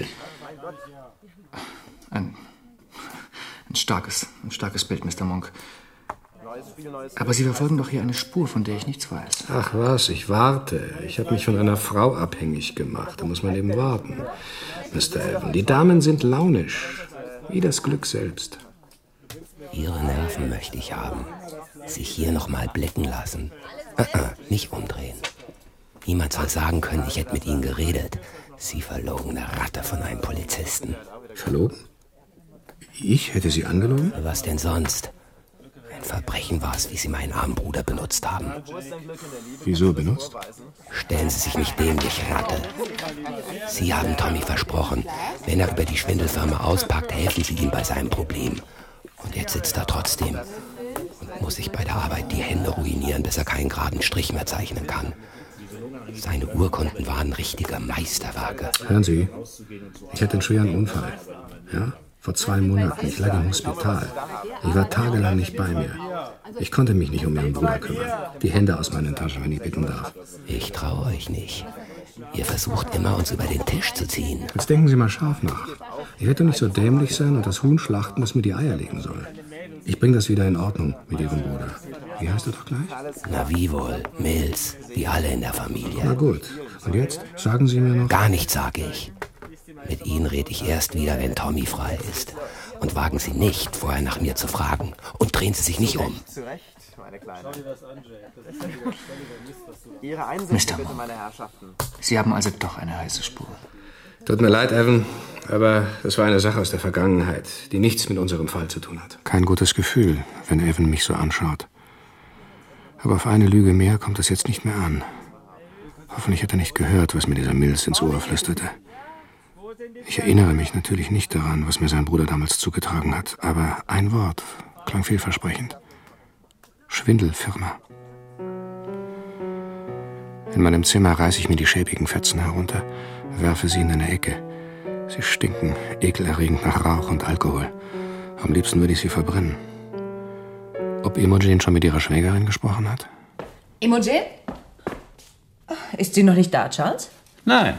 Ein, ein starkes, ein starkes Bild, Mister Monk. Aber Sie verfolgen doch hier eine Spur, von der ich nichts weiß. Ach was, ich warte. Ich habe mich von einer Frau abhängig gemacht. Da muss man eben warten. Mister Evan, die Damen sind launisch. Wie das Glück selbst. Ihre Nerven möchte ich haben. Sich hier noch mal blicken lassen. Uh -uh, nicht umdrehen. Niemand soll sagen können, ich hätte mit Ihnen geredet. Sie verlogene Ratte von einem Polizisten. Verlogen? Ich hätte Sie angelogen? Was denn sonst? Ein Verbrechen war es, wie Sie meinen armen Bruder benutzt haben. Wieso benutzt? Stellen Sie sich nicht dämlich, Ratte. Sie haben Tommy versprochen, wenn er über die Schwindelfirma auspackt, helfen Sie ihm bei seinem Problem. Und jetzt sitzt er trotzdem und muss sich bei der Arbeit die Hände ruinieren, bis er keinen geraden Strich mehr zeichnen kann. Seine Urkunden waren richtige Meisterwerke. Hören Sie, ich hatte einen schweren Unfall. Ja? Vor zwei Monaten. Ich lag im Hospital. Ich war tagelang nicht bei mir. Ich konnte mich nicht um Ihren Bruder kümmern. Die Hände aus meinen Taschen, wenn ich bitten darf. Ich traue euch nicht. Ihr versucht immer, uns über den Tisch zu ziehen. Jetzt denken Sie mal scharf nach. Ich werde doch nicht so dämlich sein und das Huhn schlachten, das mir die Eier legen soll. Ich bringe das wieder in Ordnung mit Ihrem Bruder. Wie heißt er doch gleich? Na wie wohl, Mills, wie alle in der Familie. Na gut. Und jetzt sagen Sie mir noch... Gar nichts sage ich. Mit Ihnen rede ich erst wieder, wenn Tommy frei ist. Und wagen Sie nicht, vorher nach mir zu fragen. Und drehen Sie sich nicht um. Mister Monk, Sie haben also doch eine heiße Spur. Tut mir leid, Evan, aber das war eine Sache aus der Vergangenheit, die nichts mit unserem Fall zu tun hat. Kein gutes Gefühl, wenn Evan mich so anschaut. Aber auf eine Lüge mehr kommt es jetzt nicht mehr an. Hoffentlich hat er nicht gehört, was mir dieser Mills ins Ohr flüsterte. Ich erinnere mich natürlich nicht daran, was mir sein Bruder damals zugetragen hat, aber ein Wort klang vielversprechend. Schwindelfirma. In meinem Zimmer reiße ich mir die schäbigen Fetzen herunter, werfe sie in eine Ecke. Sie stinken ekelerregend nach Rauch und Alkohol. Am liebsten würde ich sie verbrennen. Ob Imogen schon mit ihrer Schwägerin gesprochen hat? Imogen? Ist sie noch nicht da, Charles? Nein.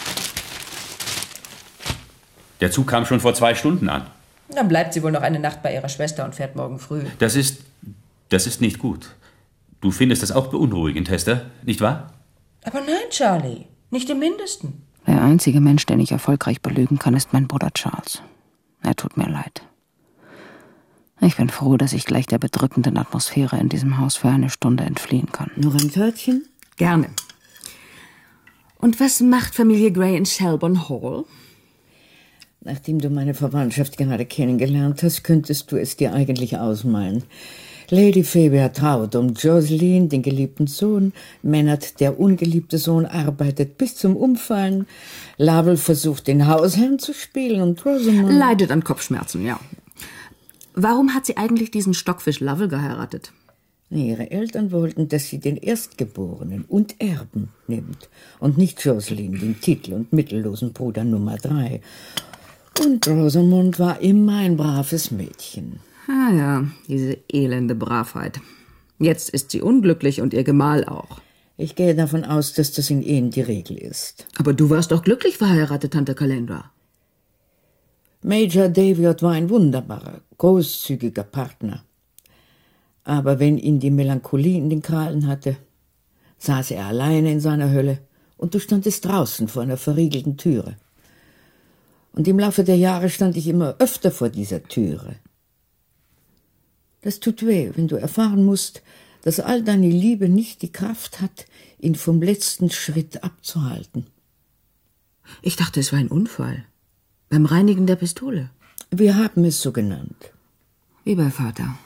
Der Zug kam schon vor zwei Stunden an. Dann bleibt sie wohl noch eine Nacht bei ihrer Schwester und fährt morgen früh. Das ist... das ist nicht gut. Du findest das auch beunruhigend, Hester, nicht wahr? Aber nein, Charlie. Nicht im Mindesten. Der einzige Mensch, den ich erfolgreich belügen kann, ist mein Bruder Charles. Er tut mir leid. Ich bin froh, dass ich gleich der bedrückenden Atmosphäre in diesem Haus für eine Stunde entfliehen kann. Noch ein Törtchen? Gerne. Und was macht Familie Gray in Shelburne Hall? Nachdem du meine Verwandtschaft gerade kennengelernt hast, könntest du es dir eigentlich ausmalen. Lady Phoebe traut um Jocelyn, den geliebten Sohn. Maynard, der ungeliebte Sohn, arbeitet bis zum Umfallen. Lovell versucht, den Hausherrn zu spielen und Rosamond... Leidet an Kopfschmerzen, ja. Warum hat sie eigentlich diesen Stockfisch Lovell geheiratet? Ihre Eltern wollten, dass sie den Erstgeborenen und Erben nimmt und nicht Jocelyn, den Titel- und mittellosen Bruder Nummer drei. Und Rosamond war immer ein braves Mädchen. Ah ja, diese elende Bravheit. Jetzt ist sie unglücklich und ihr Gemahl auch. Ich gehe davon aus, dass das in Ehen die Regel ist. Aber du warst doch glücklich verheiratet, Tante Calendra. Major Daviot war ein wunderbarer, großzügiger Partner. Aber wenn ihn die Melancholie in den Krallen hatte, saß er alleine in seiner Hölle und du standest draußen vor einer verriegelten Türe. Und im Laufe der Jahre stand ich immer öfter vor dieser Türe. Das tut weh, wenn du erfahren musst, dass all deine Liebe nicht die Kraft hat, ihn vom letzten Schritt abzuhalten. Ich dachte, es war ein Unfall. Beim Reinigen der Pistole. Wir haben es so genannt. Wie bei Vater.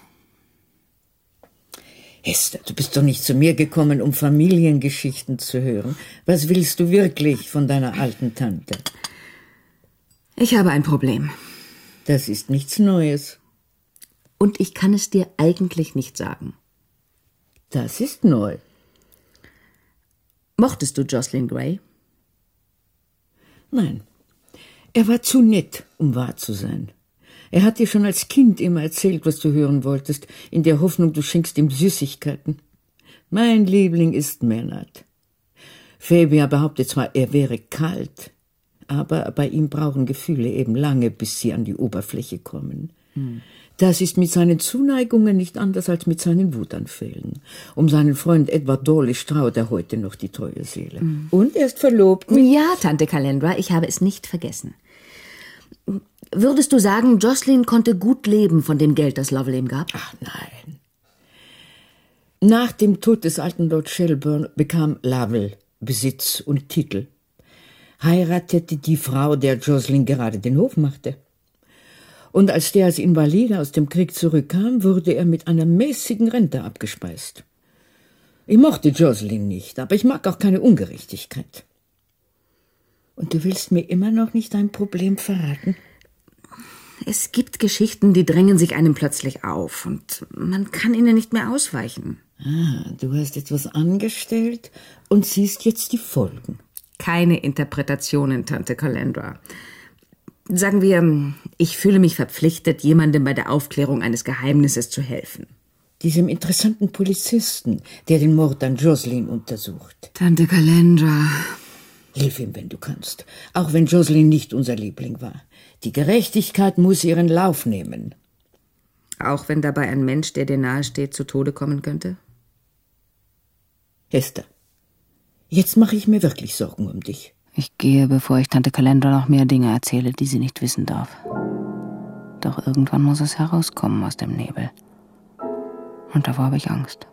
Esther, du bist doch nicht zu mir gekommen, um Familiengeschichten zu hören. Was willst du wirklich von deiner alten Tante? Ich habe ein Problem. Das ist nichts Neues. Und ich kann es dir eigentlich nicht sagen. Das ist neu. Mochtest du Jocelyn Gray? Nein. Er war zu nett, um wahr zu sein. Er hat dir schon als Kind immer erzählt, was du hören wolltest, in der Hoffnung, du schenkst ihm Süßigkeiten. Mein Liebling ist Maynard. Fabia behauptet zwar, er wäre kalt, aber bei ihm brauchen Gefühle eben lange, bis sie an die Oberfläche kommen. Hm. Das ist mit seinen Zuneigungen nicht anders als mit seinen Wutanfällen. Um seinen Freund Edward Dawlish trauert er heute noch die treue Seele. Mhm. Und er ist verlobt mit... Ja, Tante Calendra, ich habe es nicht vergessen. Würdest du sagen, Jocelyn konnte gut leben von dem Geld, das Lovell ihm gab? Ach nein. Nach dem Tod des alten Lord Shelburne bekam Lovell Besitz und Titel. Heiratete die Frau, der Jocelyn gerade den Hof machte. Und als der als Invalide aus dem Krieg zurückkam, wurde er mit einer mäßigen Rente abgespeist. Ich mochte Jocelyn nicht, aber ich mag auch keine Ungerechtigkeit. Und du willst mir immer noch nicht dein Problem verraten? Es gibt Geschichten, die drängen sich einem plötzlich auf und man kann ihnen nicht mehr ausweichen. Ah, du hast etwas angestellt und siehst jetzt die Folgen. Keine Interpretationen, Tante Calendra. Sagen wir, ich fühle mich verpflichtet, jemandem bei der Aufklärung eines Geheimnisses zu helfen. Diesem interessanten Polizisten, der den Mord an Jocelyn untersucht. Tante Calendra. Hilf ihm, wenn du kannst, auch wenn Jocelyn nicht unser Liebling war. Die Gerechtigkeit muss ihren Lauf nehmen. Auch wenn dabei ein Mensch, der dir nahesteht, zu Tode kommen könnte? Esther, jetzt mache ich mir wirklich Sorgen um dich. Ich gehe, bevor ich Tante Calendra noch mehr Dinge erzähle, die sie nicht wissen darf. Doch irgendwann muss es herauskommen aus dem Nebel. Und davor habe ich Angst.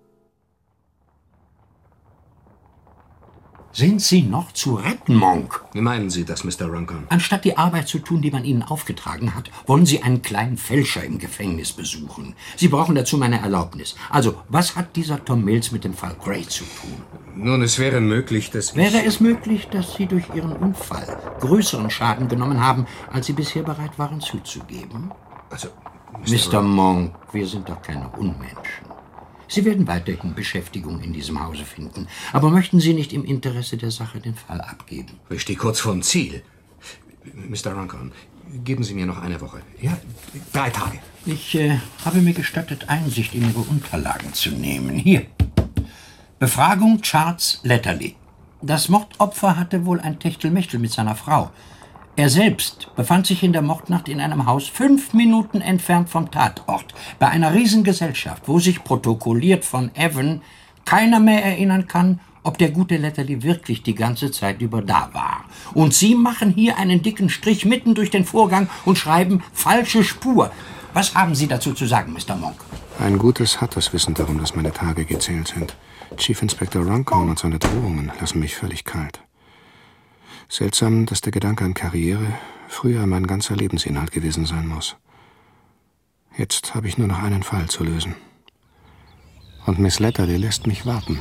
Sind Sie noch zu retten, Monk? Wie meinen Sie das, Mister Runcorn? Anstatt die Arbeit zu tun, die man Ihnen aufgetragen hat, wollen Sie einen kleinen Fälscher im Gefängnis besuchen. Sie brauchen dazu meine Erlaubnis. Also, was hat dieser Tom Mills mit dem Fall Gray zu tun? Nun, es wäre möglich, dass... Wäre es möglich, dass Sie durch Ihren Unfall größeren Schaden genommen haben, als Sie bisher bereit waren zuzugeben? Also, Mister Monk, wir sind doch keine Unmenschen. Sie werden weiterhin Beschäftigung in diesem Hause finden. Aber möchten Sie nicht im Interesse der Sache den Fall abgeben? Ich stehe kurz vorm Ziel. Mister Runcorn, geben Sie mir noch eine Woche. Ja, drei Tage. Ich äh, habe mir gestattet, Einsicht in Ihre Unterlagen zu nehmen. Hier. Befragung Charles Letterly. Das Mordopfer hatte wohl ein Techtelmechtel mit seiner Frau. Er selbst befand sich in der Mordnacht in einem Haus fünf Minuten entfernt vom Tatort, bei einer Riesengesellschaft, wo sich protokolliert von Evan keiner mehr erinnern kann, ob der gute Letterly wirklich die ganze Zeit über da war. Und Sie machen hier einen dicken Strich mitten durch den Vorgang und schreiben falsche Spur. Was haben Sie dazu zu sagen, Mister Monk? Ein gutes hat das Wissen darum, dass meine Tage gezählt sind. Chief Inspector Runcorn und seine Drohungen lassen mich völlig kalt. Seltsam, dass der Gedanke an Karriere früher mein ganzer Lebensinhalt gewesen sein muss. Jetzt habe ich nur noch einen Fall zu lösen. Und Miss Letterly lässt mich warten.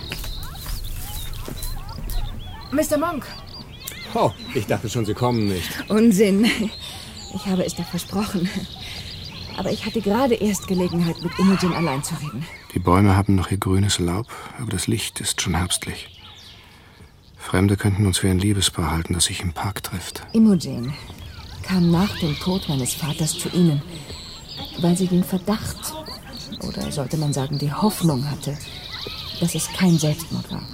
Mister Monk. Oh, ich dachte schon, Sie kommen nicht. Unsinn. Ich habe es dir versprochen. Aber ich hatte gerade erst Gelegenheit, mit Imogen allein zu reden. Die Bäume haben noch ihr grünes Laub, aber das Licht ist schon herbstlich. Fremde könnten uns für ein Liebespaar halten, das sich im Park trifft. Imogen kam nach dem Tod meines Vaters zu Ihnen, weil sie den Verdacht, oder sollte man sagen die Hoffnung hatte, dass es kein Selbstmord war.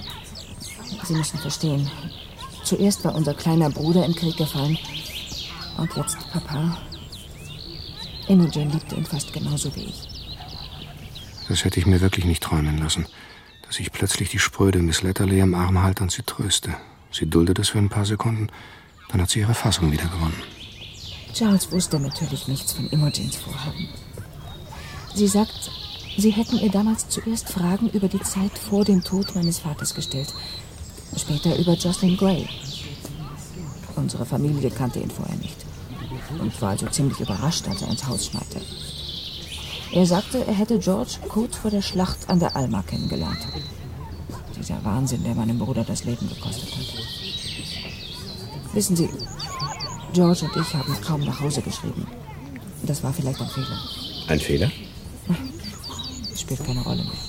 Sie müssen verstehen, zuerst war unser kleiner Bruder im Krieg gefallen Und jetzt, Papa. Imogen liebte ihn fast genauso wie ich. Das hätte ich mir wirklich nicht träumen lassen, dass ich plötzlich die spröde Miss Letterley am Arm halte und sie tröste. Sie duldet es für ein paar Sekunden, dann hat sie ihre Fassung wieder gewonnen. Charles wusste natürlich nichts von Imogens Vorhaben. Sie sagt, sie hätten ihr damals zuerst Fragen über die Zeit vor dem Tod meines Vaters gestellt. Später über Jocelyn Grey. Unsere Familie kannte ihn vorher nicht und war also ziemlich überrascht, als er ins Haus schneite. Er sagte, er hätte George kurz vor der Schlacht an der Alma kennengelernt. Dieser Wahnsinn, der meinem Bruder das Leben gekostet hat. Wissen Sie, George und ich haben kaum nach Hause geschrieben. Das war vielleicht ein Fehler. Ein Fehler? Spielt keine Rolle mehr.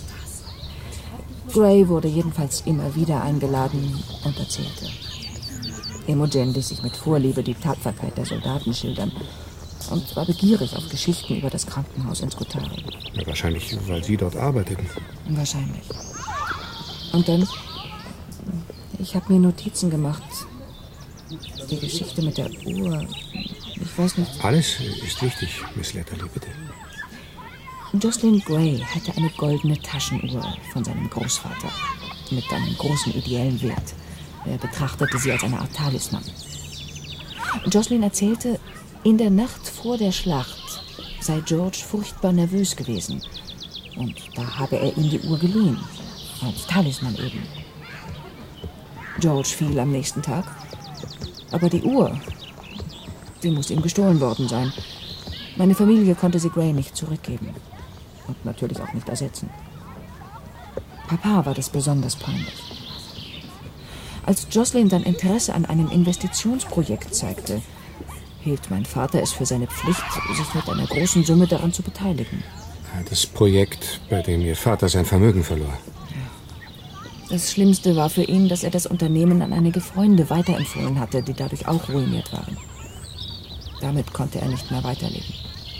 Grey wurde jedenfalls immer wieder eingeladen und erzählte. Imogen ließ sich mit Vorliebe die Tapferkeit der Soldaten schildern und war begierig auf Geschichten über das Krankenhaus in Scutari. Ja, wahrscheinlich, weil Sie dort arbeiteten. Wahrscheinlich. Und dann, ich habe mir Notizen gemacht. Die Geschichte mit der Uhr, ich weiß nicht... Alles ist wichtig, Miss Letterley, bitte. Jocelyn Grey hatte eine goldene Taschenuhr von seinem Großvater mit einem großen ideellen Wert. Er betrachtete sie als eine Art Talisman. Jocelyn erzählte, in der Nacht vor der Schlacht sei George furchtbar nervös gewesen. Und da habe er ihm die Uhr geliehen. Als Talisman eben. George fiel am nächsten Tag. Aber die Uhr, die muss ihm gestohlen worden sein. Meine Familie konnte sie Grey nicht zurückgeben. Und natürlich auch nicht ersetzen. Papa war das besonders peinlich. Als Jocelyn sein Interesse an einem Investitionsprojekt zeigte, hielt mein Vater es für seine Pflicht, sich mit einer großen Summe daran zu beteiligen. Das Projekt, bei dem Ihr Vater sein Vermögen verlor. Das Schlimmste war für ihn, dass er das Unternehmen an einige Freunde weiterempfohlen hatte, die dadurch auch ruiniert waren. Damit konnte er nicht mehr weiterleben.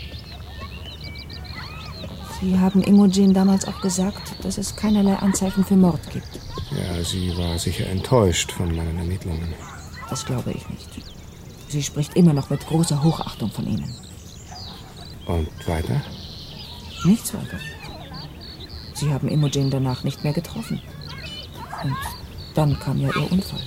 Sie haben Imogen damals auch gesagt, dass es keinerlei Anzeichen für Mord gibt. Ja, sie war sicher enttäuscht von meinen Ermittlungen. Das glaube ich nicht. Sie spricht immer noch mit großer Hochachtung von Ihnen. Und weiter? Nichts weiter. Sie haben Imogen danach nicht mehr getroffen. Und dann kam ja Ihr Unfall.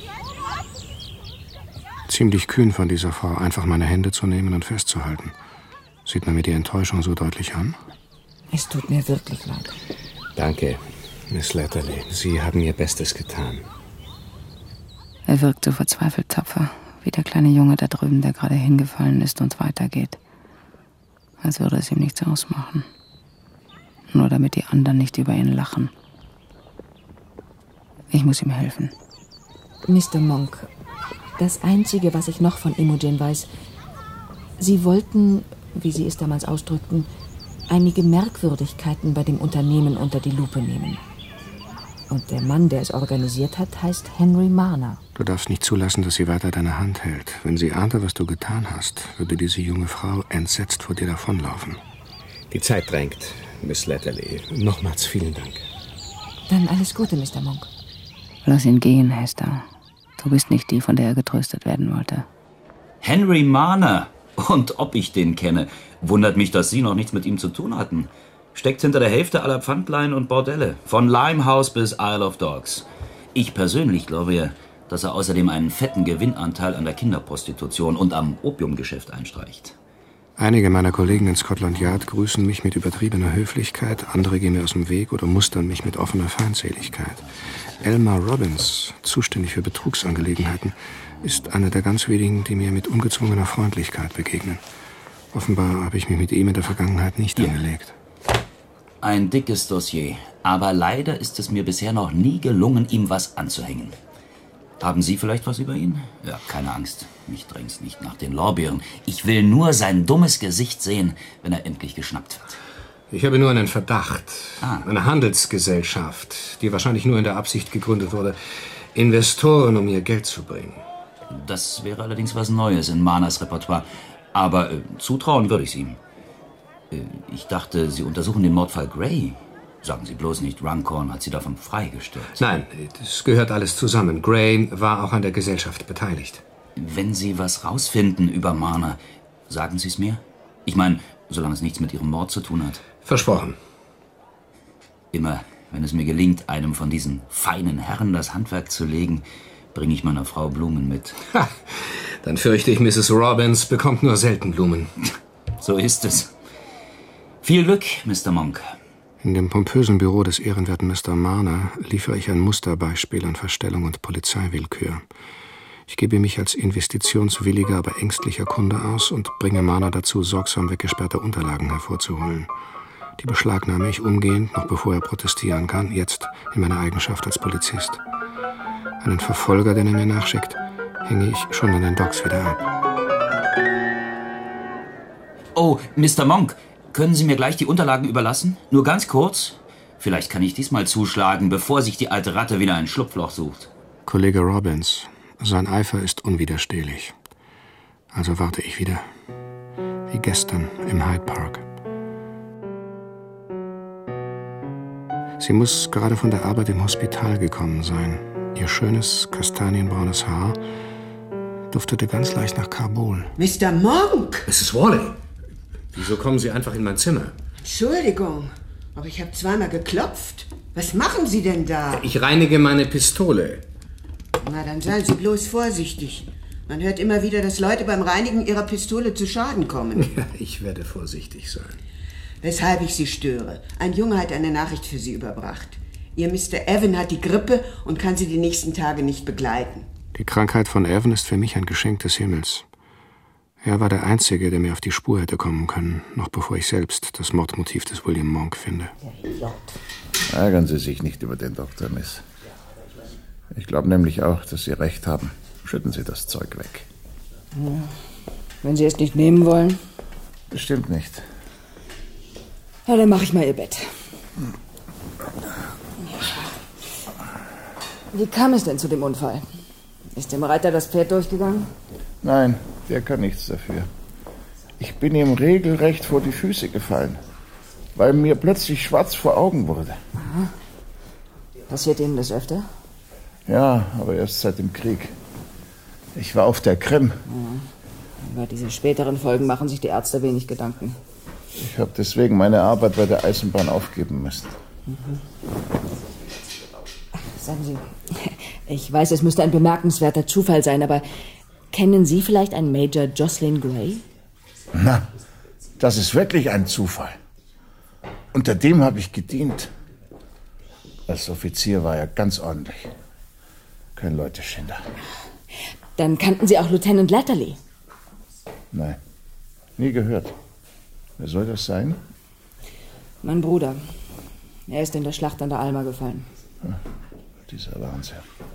Ziemlich kühn von dieser Frau, einfach meine Hände zu nehmen und festzuhalten. Sieht man mir die Enttäuschung so deutlich an? Es tut mir wirklich leid. Danke, Miss Letterley. Sie haben Ihr Bestes getan. Er wirkt so verzweifelt tapfer, wie der kleine Junge da drüben, der gerade hingefallen ist und weitergeht. Als würde es ihm nichts ausmachen. Nur damit die anderen nicht über ihn lachen. Ich muss ihm helfen. Mister Monk, das Einzige, was ich noch von Imogen weiß, Sie wollten, wie Sie es damals ausdrückten, einige Merkwürdigkeiten bei dem Unternehmen unter die Lupe nehmen. Und der Mann, der es organisiert hat, heißt Henry Marner. Du darfst nicht zulassen, dass sie weiter deine Hand hält. Wenn sie ahnte, was du getan hast, würde diese junge Frau entsetzt vor dir davonlaufen. Die Zeit drängt, Miss Letterley. Nochmals vielen Dank. Dann alles Gute, Mister Monk. Lass ihn gehen, Hester. Du bist nicht die, von der er getröstet werden wollte. Henry Marner. Und ob ich den kenne. Wundert mich, dass Sie noch nichts mit ihm zu tun hatten. Steckt hinter der Hälfte aller Pfandleihen und Bordelle. Von Limehouse bis Isle of Dogs. Ich persönlich glaube ja, dass er außerdem einen fetten Gewinnanteil an der Kinderprostitution und am Opiumgeschäft einstreicht. Einige meiner Kollegen in Scotland Yard grüßen mich mit übertriebener Höflichkeit, andere gehen mir aus dem Weg oder mustern mich mit offener Feindseligkeit. Elmer Robbins, zuständig für Betrugsangelegenheiten, ist einer der ganz wenigen, die mir mit ungezwungener Freundlichkeit begegnen. Offenbar habe ich mich mit ihm in der Vergangenheit nicht ja. angelegt. Ein dickes Dossier, aber leider ist es mir bisher noch nie gelungen, ihm was anzuhängen. Haben Sie vielleicht was über ihn? Ja, keine Angst. Mich drängt's nicht nach den Lorbeeren. Ich will nur sein dummes Gesicht sehen, wenn er endlich geschnappt wird. Ich habe nur einen Verdacht. Ah. Eine Handelsgesellschaft, die wahrscheinlich nur in der Absicht gegründet wurde, Investoren, um ihr Geld zu bringen. Das wäre allerdings was Neues in Marners Repertoire. Aber äh, zutrauen würde ich es ihm. Äh, ich dachte, Sie untersuchen den Mordfall Grey. Sagen Sie bloß nicht, Runcorn hat Sie davon freigestellt. Nein, das gehört alles zusammen. Grey war auch an der Gesellschaft beteiligt. Wenn Sie was rausfinden über Marner, sagen Sie es mir? Ich meine, solange es nichts mit Ihrem Mord zu tun hat. Versprochen. Immer, wenn es mir gelingt, einem von diesen feinen Herren das Handwerk zu legen, bringe ich meiner Frau Blumen mit. Ha, dann fürchte ich, Misses Robbins bekommt nur selten Blumen. So ist es. Viel Glück, Mister Monk. In dem pompösen Büro des ehrenwerten Mister Marner liefere ich ein Musterbeispiel an Verstellung und Polizeiwillkür. Ich gebe mich als investitionswilliger, aber ängstlicher Kunde aus und bringe Marner dazu, sorgsam weggesperrte Unterlagen hervorzuholen. Die beschlagnahme ich umgehend, noch bevor er protestieren kann, jetzt in meiner Eigenschaft als Polizist. Einen Verfolger, den er mir nachschickt, hänge ich schon an den Docks wieder ab. Oh, Mister Monk, können Sie mir gleich die Unterlagen überlassen? Nur ganz kurz? Vielleicht kann ich diesmal zuschlagen, bevor sich die alte Ratte wieder ein Schlupfloch sucht. Kollege Robbins, sein Eifer ist unwiderstehlich. Also warte ich wieder. Wie gestern im Hyde Park. Sie muss gerade von der Arbeit im Hospital gekommen sein. Ihr schönes, kastanienbraunes Haar duftete ganz leicht nach Karbol. Mister Monk! Misses Worley, wieso kommen Sie einfach in mein Zimmer? Entschuldigung, aber ich habe zweimal geklopft. Was machen Sie denn da? Ich reinige meine Pistole. Na, dann seien Sie bloß vorsichtig. Man hört immer wieder, dass Leute beim Reinigen ihrer Pistole zu Schaden kommen. Ja, ich werde vorsichtig sein. Weshalb ich Sie störe. Ein Junge hat eine Nachricht für Sie überbracht. Ihr Mister Evan hat die Grippe und kann Sie die nächsten Tage nicht begleiten. Die Krankheit von Evan ist für mich ein Geschenk des Himmels. Er war der Einzige, der mir auf die Spur hätte kommen können, noch bevor ich selbst das Mordmotiv des William Monk finde. Ärgern Sie sich nicht über den Doktor, Miss. Ich glaube nämlich auch, dass Sie recht haben. Schütten Sie das Zeug weg. Ja. Wenn Sie es nicht nehmen wollen? Bestimmt nicht. Ja, dann mache ich mal Ihr Bett. Wie kam es denn zu dem Unfall? Ist dem Reiter das Pferd durchgegangen? Nein, der kann nichts dafür. Ich bin ihm regelrecht vor die Füße gefallen, weil mir plötzlich schwarz vor Augen wurde. Aha. Passiert Ihnen das öfter? Ja, aber erst seit dem Krieg. Ich war auf der Krim. Ja. Über diese späteren Folgen machen sich die Ärzte wenig Gedanken. Ich habe deswegen meine Arbeit bei der Eisenbahn aufgeben müssen. Mhm. Sagen Sie, ich weiß, es müsste ein bemerkenswerter Zufall sein, aber kennen Sie vielleicht einen Major Jocelyn Gray? Na, das ist wirklich ein Zufall. Unter dem habe ich gedient. Als Offizier war er ganz ordentlich. Kein Leuteschinder. Dann kannten Sie auch Lieutenant Latterly? Nein, nie gehört. Wer soll das sein? Mein Bruder. Er ist in der Schlacht an der Alma gefallen. Ja, dieser Wahnsinn.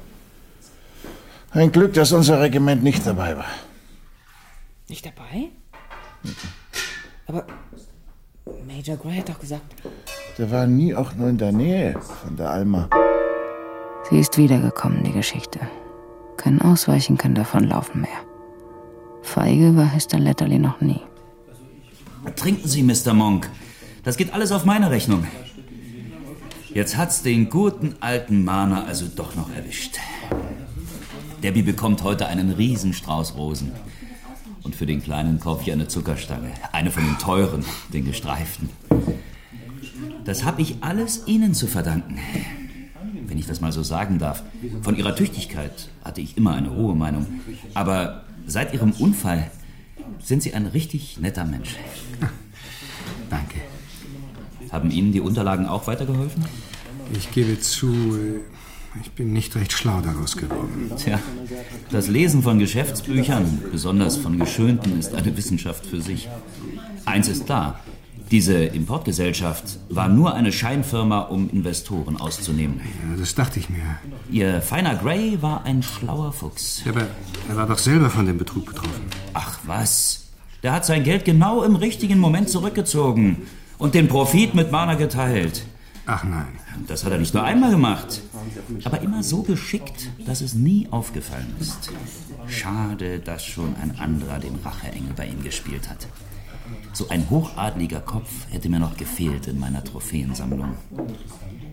Ein Glück, dass unser Regiment nicht dabei war. Nicht dabei? Mhm. Aber Major Gray hat doch gesagt... Der war nie auch nur in der Nähe von der Alma. Sie ist wiedergekommen, die Geschichte. Kein Ausweichen, kein Davonlaufen mehr. Feige war Hester Latterly noch nie. Trinken Sie, Mister Monk. Das geht alles auf meine Rechnung. Jetzt hat's den guten alten Marner also doch noch erwischt. Debbie bekommt heute einen Riesenstrauß Rosen. Und für den Kleinen kaufe ich eine Zuckerstange. Eine von den teuren, den gestreiften. Das habe ich alles Ihnen zu verdanken. Wenn ich das mal so sagen darf. Von Ihrer Tüchtigkeit hatte ich immer eine hohe Meinung. Aber seit Ihrem Unfall sind Sie ein richtig netter Mensch. Danke. Haben Ihnen die Unterlagen auch weitergeholfen? Ich gebe zu, ich bin nicht recht schlau daraus geworden. Tja, das Lesen von Geschäftsbüchern, besonders von geschönten, ist eine Wissenschaft für sich. Eins ist klar, diese Importgesellschaft war nur eine Scheinfirma, um Investoren auszunehmen. Ja, das dachte ich mir. Ihr feiner Gray war ein schlauer Fuchs. Ja, aber er war doch selber von dem Betrug betroffen. Ach was, der hat sein Geld genau im richtigen Moment zurückgezogen und den Profit mit Marner geteilt. Ach nein. Das hat er nicht nur einmal gemacht, aber immer so geschickt, dass es nie aufgefallen ist. Schade, dass schon ein anderer den Racheengel bei ihm gespielt hat. So ein hochadliger Kopf hätte mir noch gefehlt in meiner Trophäensammlung.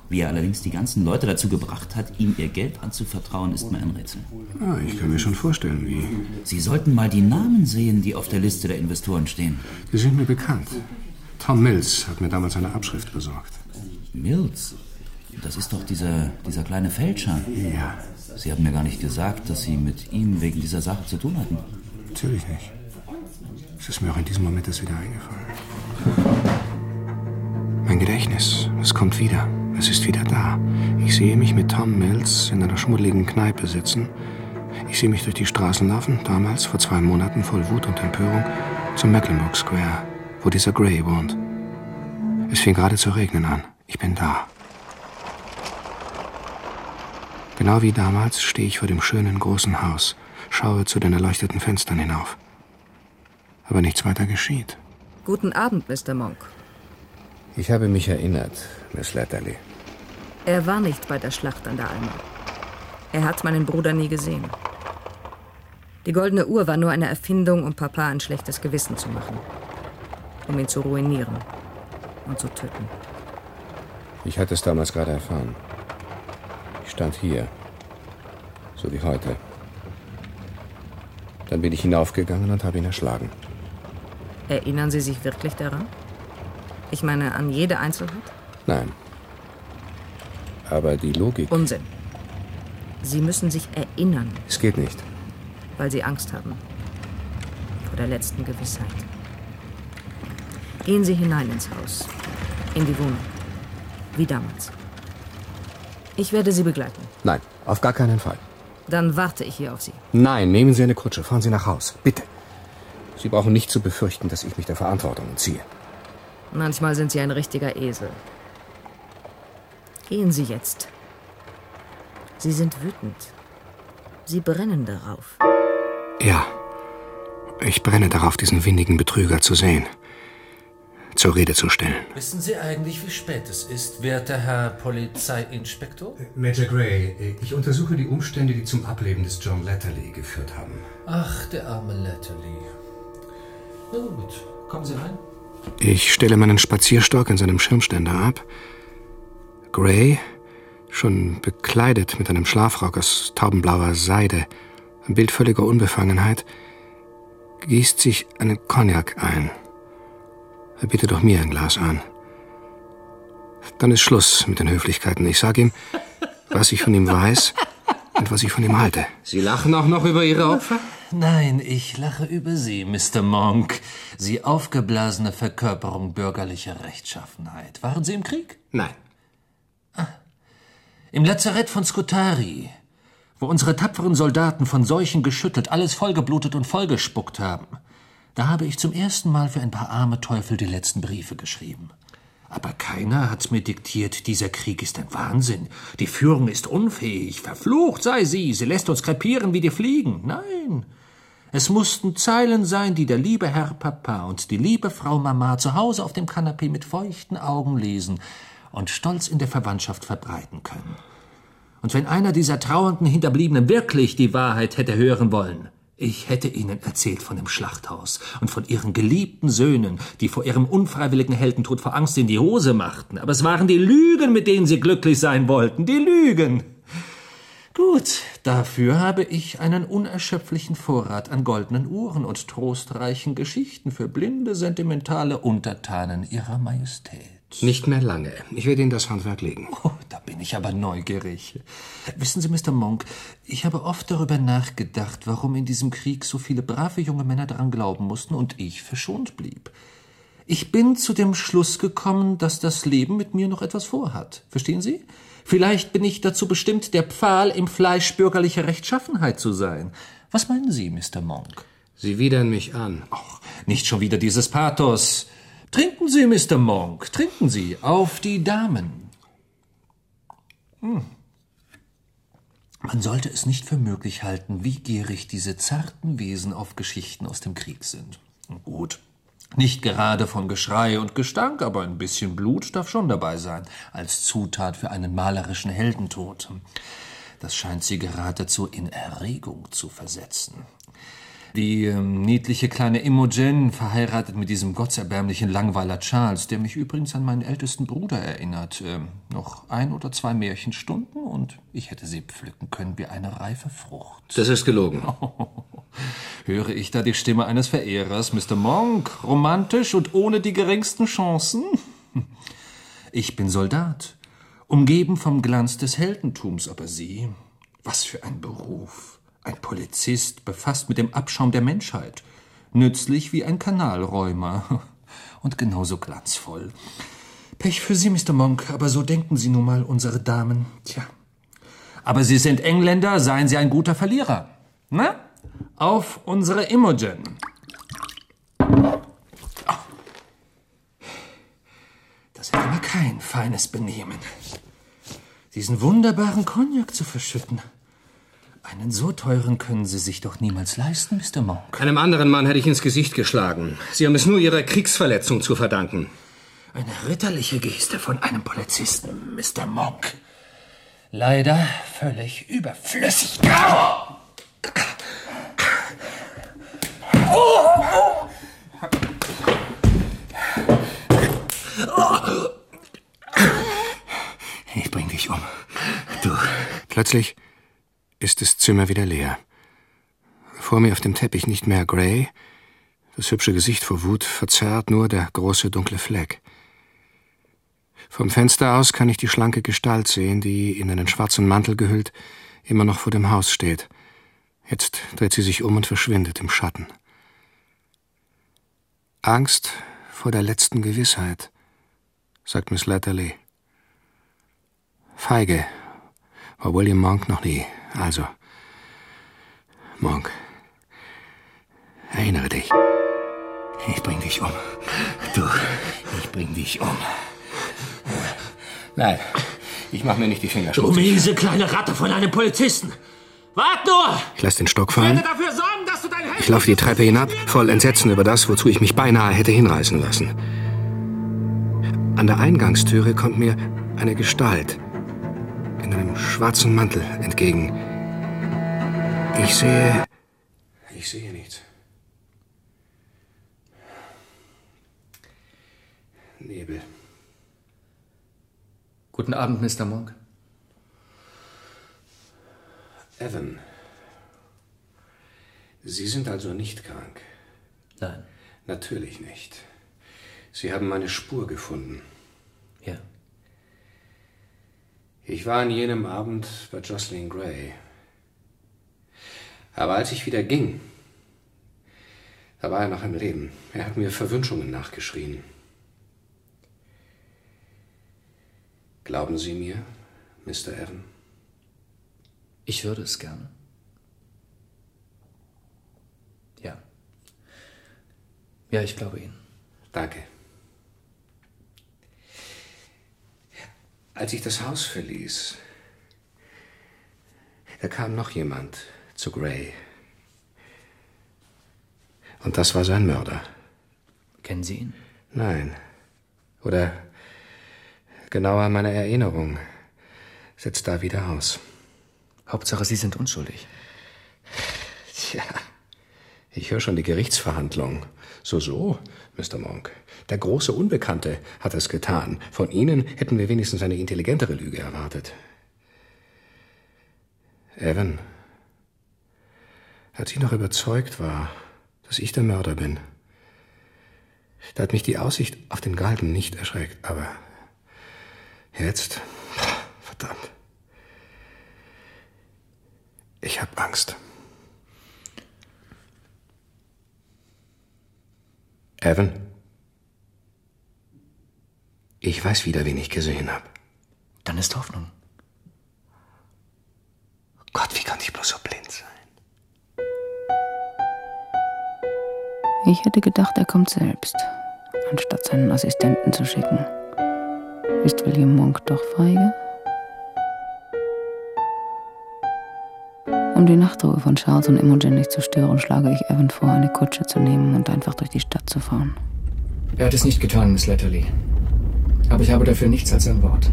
Wie er allerdings die ganzen Leute dazu gebracht hat, ihm ihr Geld anzuvertrauen, ist mir ein Rätsel. Ah, ich kann mir schon vorstellen, wie. Sie sollten mal die Namen sehen, die auf der Liste der Investoren stehen. Die sind mir bekannt. Tom Mills hat mir damals eine Abschrift besorgt. Mills? Das ist doch dieser, dieser kleine Fälscher. Ja. Sie haben mir gar nicht gesagt, dass Sie mit ihm wegen dieser Sache zu tun hatten. Natürlich nicht. Es ist mir auch in diesem Moment erst wieder eingefallen. Mein Gedächtnis, es kommt wieder. Es ist wieder da. Ich sehe mich mit Tom Mills in einer schmuddeligen Kneipe sitzen. Ich sehe mich durch die Straßen laufen, damals, vor zwei Monaten, voll Wut und Empörung, zum Mecklenburg Square, wo dieser Gray wohnt. Es fing gerade zu regnen an. Ich bin da. Genau wie damals stehe ich vor dem schönen großen Haus, schaue zu den erleuchteten Fenstern hinauf. Aber nichts weiter geschieht. Guten Abend, Mister Monk. Ich habe mich erinnert, Miss Latterly. Er war nicht bei der Schlacht an der Alma. Er hat meinen Bruder nie gesehen. Die goldene Uhr war nur eine Erfindung, um Papa ein schlechtes Gewissen zu machen. Um ihn zu ruinieren und zu töten. Ich hatte es damals gerade erfahren. Ich stand hier, so wie heute. Dann bin ich hinaufgegangen und habe ihn erschlagen. Erinnern Sie sich wirklich daran? Ich meine, an jede Einzelheit? Nein. Aber die Logik... Unsinn. Sie müssen sich erinnern. Es geht nicht. Weil Sie Angst haben. Vor der letzten Gewissheit. Gehen Sie hinein ins Haus. In die Wohnung. Wie damals. Ich werde Sie begleiten. Nein, auf gar keinen Fall. Dann warte ich hier auf Sie. Nein, nehmen Sie eine Kutsche. Fahren Sie nach Haus. Bitte. Sie brauchen nicht zu befürchten, dass ich mich der Verantwortung entziehe. Manchmal sind Sie ein richtiger Esel. Gehen Sie jetzt. Sie sind wütend. Sie brennen darauf. Ja, ich brenne darauf, diesen windigen Betrüger zu sehen. Zur Rede zu stellen. Wissen Sie eigentlich, wie spät es ist, werter Herr Polizeiinspektor? Major Gray, ich untersuche die Umstände, die zum Ableben des John Latterly geführt haben. Ach, der arme Latterly. Na gut, kommen Sie rein. Ich stelle meinen Spazierstock in seinem Schirmständer ab. Gray, schon bekleidet mit einem Schlafrock aus taubenblauer Seide, ein Bild völliger Unbefangenheit, gießt sich einen Cognac ein. Er bietet auch mir ein Glas an. Dann ist Schluss mit den Höflichkeiten. Ich sage ihm, was ich von ihm weiß und was ich von ihm halte. Sie lachen auch noch über Ihre Opfer? Nein, ich lache über Sie, Mister Monk. Sie aufgeblasene Verkörperung bürgerlicher Rechtschaffenheit. Waren Sie im Krieg? Nein. Ah. Im Lazarett von Scutari, wo unsere tapferen Soldaten von Seuchen geschüttelt, alles vollgeblutet und vollgespuckt haben. Da habe ich zum ersten Mal für ein paar arme Teufel die letzten Briefe geschrieben. Aber keiner hat's mir diktiert, dieser Krieg ist ein Wahnsinn. Die Führung ist unfähig, verflucht sei sie, sie lässt uns krepieren wie die Fliegen. Nein, es mussten Zeilen sein, die der liebe Herr Papa und die liebe Frau Mama zu Hause auf dem Kanapee mit feuchten Augen lesen und stolz in der Verwandtschaft verbreiten können. Und wenn einer dieser trauernden Hinterbliebenen wirklich die Wahrheit hätte hören wollen, ich hätte ihnen erzählt von dem Schlachthaus und von ihren geliebten Söhnen, die vor ihrem unfreiwilligen Heldentod vor Angst in die Hose machten. Aber es waren die Lügen, mit denen sie glücklich sein wollten. Die Lügen. Gut, dafür habe ich einen unerschöpflichen Vorrat an goldenen Uhren und trostreichen Geschichten für blinde, sentimentale Untertanen ihrer Majestät. Nicht mehr lange. Ich werde Ihnen das Handwerk legen. Oh, da bin ich aber neugierig. Wissen Sie, Mister Monk, ich habe oft darüber nachgedacht, warum in diesem Krieg so viele brave junge Männer daran glauben mussten und ich verschont blieb. Ich bin zu dem Schluss gekommen, dass das Leben mit mir noch etwas vorhat. Verstehen Sie? Vielleicht bin ich dazu bestimmt, der Pfahl im Fleisch bürgerlicher Rechtschaffenheit zu sein. Was meinen Sie, Mister Monk? Sie widern mich an. Ach, nicht schon wieder dieses Pathos. Trinken Sie, Mister Monk, trinken Sie, auf die Damen. Hm. Man sollte es nicht für möglich halten, wie gierig diese zarten Wesen auf Geschichten aus dem Krieg sind. Gut, nicht gerade von Geschrei und Gestank, aber ein bisschen Blut darf schon dabei sein, als Zutat für einen malerischen Heldentod. Das scheint sie geradezu in Erregung zu versetzen. Die ähm, niedliche kleine Imogen, verheiratet mit diesem gottserbärmlichen Langweiler Charles, der mich übrigens an meinen ältesten Bruder erinnert. Ähm, noch ein oder zwei Märchenstunden und ich hätte sie pflücken können wie eine reife Frucht. Das ist gelogen. Höre ich da die Stimme eines Verehrers, Mister Monk? Romantisch und ohne die geringsten Chancen? Ich bin Soldat, umgeben vom Glanz des Heldentums, aber Sie, was für ein Beruf. Ein Polizist, befasst mit dem Abschaum der Menschheit. Nützlich wie ein Kanalräumer. Und genauso glanzvoll. Pech für Sie, Mister Monk, aber so denken Sie nun mal, unsere Damen. Tja. Aber Sie sind Engländer, seien Sie ein guter Verlierer. Na? Auf unsere Imogen. Das wäre aber kein feines Benehmen. Diesen wunderbaren Cognac zu verschütten. Einen so teuren können Sie sich doch niemals leisten, Mister Monk. Einem anderen Mann hätte ich ins Gesicht geschlagen. Sie haben es nur Ihrer Kriegsverletzung zu verdanken. Eine ritterliche Geste von einem Polizisten, Mister Monk. Leider völlig überflüssig. Ich bring dich um. Du. Plötzlich ist das Zimmer wieder leer. Vor mir auf dem Teppich nicht mehr Gray, das hübsche Gesicht vor Wut verzerrt nur der große dunkle Fleck. Vom Fenster aus kann ich die schlanke Gestalt sehen, die, in einen schwarzen Mantel gehüllt, immer noch vor dem Haus steht. Jetzt dreht sie sich um und verschwindet im Schatten. Angst vor der letzten Gewissheit, sagt Miss Latterly. Feige war William Monk noch nie. Also, Monk, erinnere dich. Ich bring dich um. Du, ich bring dich um. Nein, ich mach mir nicht die Finger Du schmutzig. miese kleine Ratte von einem Polizisten! Wart nur! Ich lasse den Stock fallen. Dafür sorgen, dass du dein Held Ich laufe die Treppe hinab, voll Entsetzen über das, wozu ich mich beinahe hätte hinreißen lassen. An der Eingangstüre kommt mir eine Gestalt in einem schwarzen Mantel entgegen. Ich sehe... Ich sehe nichts. Nebel. Guten Abend, Mister Monk. Evan, Sie sind also nicht krank? Nein. Natürlich nicht. Sie haben meine Spur gefunden. Ja. Ich war an jenem Abend bei Jocelyn Gray. Aber als ich wieder ging, da war er noch am Leben. Er hat mir Verwünschungen nachgeschrien. Glauben Sie mir, Mister Evan? Ich würde es gerne. Ja. Ja, ich glaube Ihnen. Danke. Als ich das Haus verließ, da kam noch jemand zu Gray. Und das war sein Mörder. Kennen Sie ihn? Nein. Oder genauer, meine Erinnerung setzt da wieder aus. Hauptsache, Sie sind unschuldig. Tja, ich höre schon die Gerichtsverhandlung. So, so, Mister Monk. Der große Unbekannte hat es getan. Von Ihnen hätten wir wenigstens eine intelligentere Lüge erwartet. Evan, als ich noch überzeugt war, dass ich der Mörder bin, da hat mich die Aussicht auf den Galgen nicht erschreckt. Aber jetzt, verdammt, ich habe Angst. Evan, ich weiß wieder, wen ich gesehen habe. Dann ist Hoffnung. Gott, wie kann ich bloß so blind sein? Ich hätte gedacht, er kommt selbst, anstatt seinen Assistenten zu schicken. Ist William Monk doch feige? Um die Nachtruhe von Charles und Imogen nicht zu stören, schlage ich Evan vor, eine Kutsche zu nehmen und einfach durch die Stadt zu fahren. Er hat es nicht getan, Miss Latterly. Aber ich habe dafür nichts als ein Wort.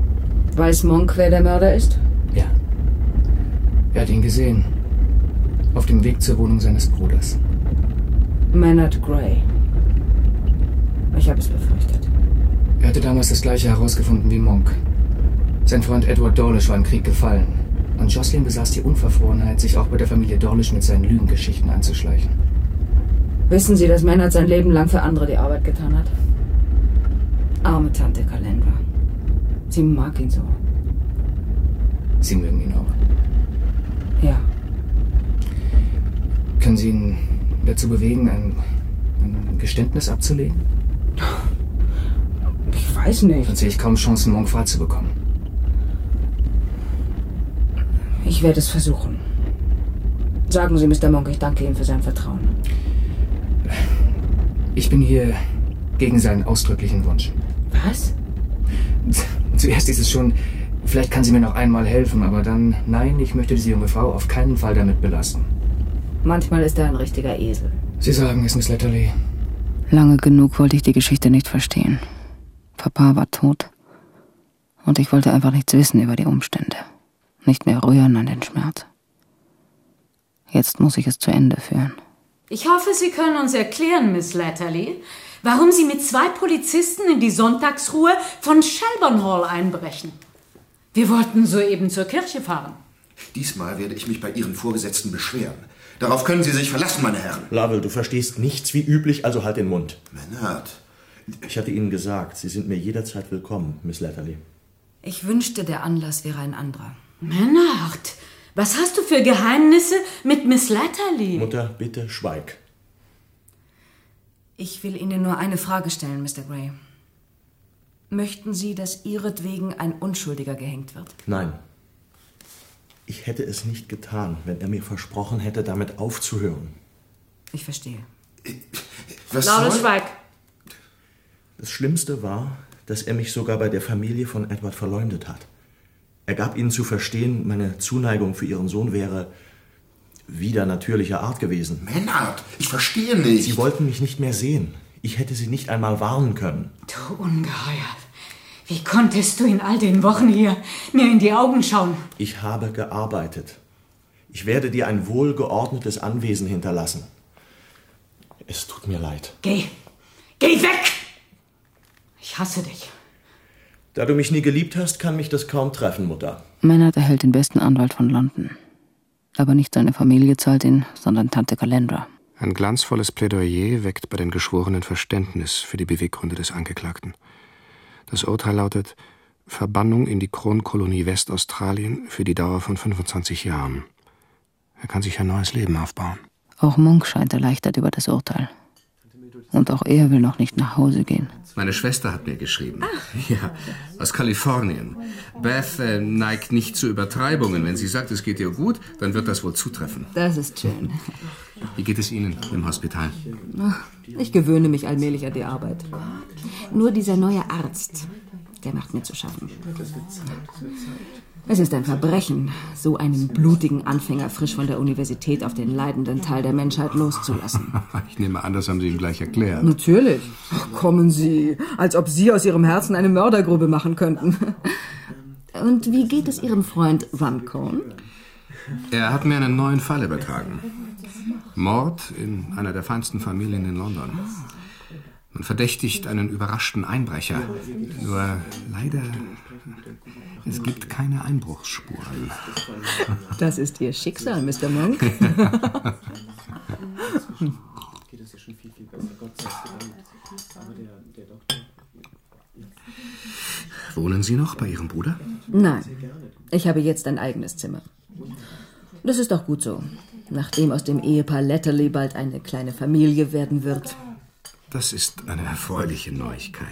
Weiß Monk, wer der Mörder ist? Ja. Er hat ihn gesehen. Auf dem Weg zur Wohnung seines Bruders. Maynard Gray. Ich habe es befürchtet. Er hatte damals das Gleiche herausgefunden wie Monk. Sein Freund Edward Dawlish war im Krieg gefallen. Und Jocelyn besaß die Unverfrorenheit, sich auch bei der Familie Dawlish mit seinen Lügengeschichten einzuschleichen. Wissen Sie, dass Maynard sein Leben lang für andere die Arbeit getan hat? Arme Tante Calendra. Sie mag ihn so. Sie mögen ihn auch? Ja. Können Sie ihn dazu bewegen, ein, ein Geständnis abzulegen? Ich weiß nicht. Dann sehe ich kaum Chancen, Monk frei zu bekommen. Ich werde es versuchen. Sagen Sie, Mister Monk, ich danke Ihnen für sein Vertrauen. Ich bin hier gegen seinen ausdrücklichen Wunsch. Was? Zuerst ist es schon, vielleicht kann sie mir noch einmal helfen, aber dann, nein, ich möchte diese junge Frau auf keinen Fall damit belasten. Manchmal ist er ein richtiger Esel. Sie sagen es, Miss Letterly. Lange genug wollte ich die Geschichte nicht verstehen. Papa war tot. Und ich wollte einfach nichts wissen über die Umstände. Nicht mehr rühren an den Schmerz. Jetzt muss ich es zu Ende führen. Ich hoffe, Sie können uns erklären, Miss Letterly, warum Sie mit zwei Polizisten in die Sonntagsruhe von Shelburne Hall einbrechen. Wir wollten soeben zur Kirche fahren. Diesmal werde ich mich bei Ihren Vorgesetzten beschweren. Darauf können Sie sich verlassen, meine Herren. Lovell, du verstehst nichts wie üblich, also halt den Mund. Maynard. Ich hatte Ihnen gesagt, Sie sind mir jederzeit willkommen, Miss Letterly. Ich wünschte, der Anlass wäre ein anderer. Maynard, was hast du für Geheimnisse mit Miss Letterly? Mutter, bitte schweig. Ich will Ihnen nur eine Frage stellen, Mister Gray. Möchten Sie, dass Ihretwegen ein Unschuldiger gehängt wird? Nein. Ich hätte es nicht getan, wenn er mir versprochen hätte, damit aufzuhören. Ich verstehe. Was Laura, soll... schweig. Das Schlimmste war, dass er mich sogar bei der Familie von Edward verleumdet hat. Er gab ihnen zu verstehen, meine Zuneigung für ihren Sohn wäre wieder natürlicher Art gewesen. Maynard, ich verstehe nicht. Sie wollten mich nicht mehr sehen. Ich hätte sie nicht einmal warnen können. Du Ungeheuer. Wie konntest du in all den Wochen hier mir in die Augen schauen? Ich habe gearbeitet. Ich werde dir ein wohlgeordnetes Anwesen hinterlassen. Es tut mir leid. Geh. Geh weg! Ich hasse dich. Da du mich nie geliebt hast, kann mich das kaum treffen, Mutter. Maynard erhält den besten Anwalt von London. Aber nicht seine Familie zahlt ihn, sondern Tante Calendra. Ein glanzvolles Plädoyer weckt bei den Geschworenen Verständnis für die Beweggründe des Angeklagten. Das Urteil lautet Verbannung in die Kronkolonie Westaustralien für die Dauer von fünfundzwanzig Jahren. Er kann sich ein neues Leben aufbauen. Auch Monk scheint erleichtert über das Urteil. Und auch er will noch nicht nach Hause gehen. Meine Schwester hat mir geschrieben. Ach. Ja, aus Kalifornien. Beth äh, neigt nicht zu Übertreibungen. Wenn sie sagt, es geht ihr gut, dann wird das wohl zutreffen. Das ist schön. Wie geht es Ihnen im Hospital? Ich gewöhne mich allmählich an die Arbeit. Nur dieser neue Arzt, der macht mir zu schaffen. Es ist ein Verbrechen, so einen blutigen Anfänger frisch von der Universität auf den leidenden Teil der Menschheit loszulassen. Ich nehme an, das haben Sie ihm gleich erklärt. Natürlich. Ach, kommen Sie, als ob Sie aus Ihrem Herzen eine Mördergrube machen könnten. Und wie geht es Ihrem Freund Runcorn? Er hat mir einen neuen Fall übertragen. Mord in einer der feinsten Familien in London. Man verdächtigt einen überraschten Einbrecher. Nur leider, es gibt keine Einbruchsspuren. Das ist Ihr Schicksal, Mister Monk. Wohnen Sie noch bei Ihrem Bruder? Nein, ich habe jetzt ein eigenes Zimmer. Das ist auch gut so, nachdem aus dem Ehepaar Letterly bald eine kleine Familie werden wird. Das ist eine erfreuliche Neuigkeit.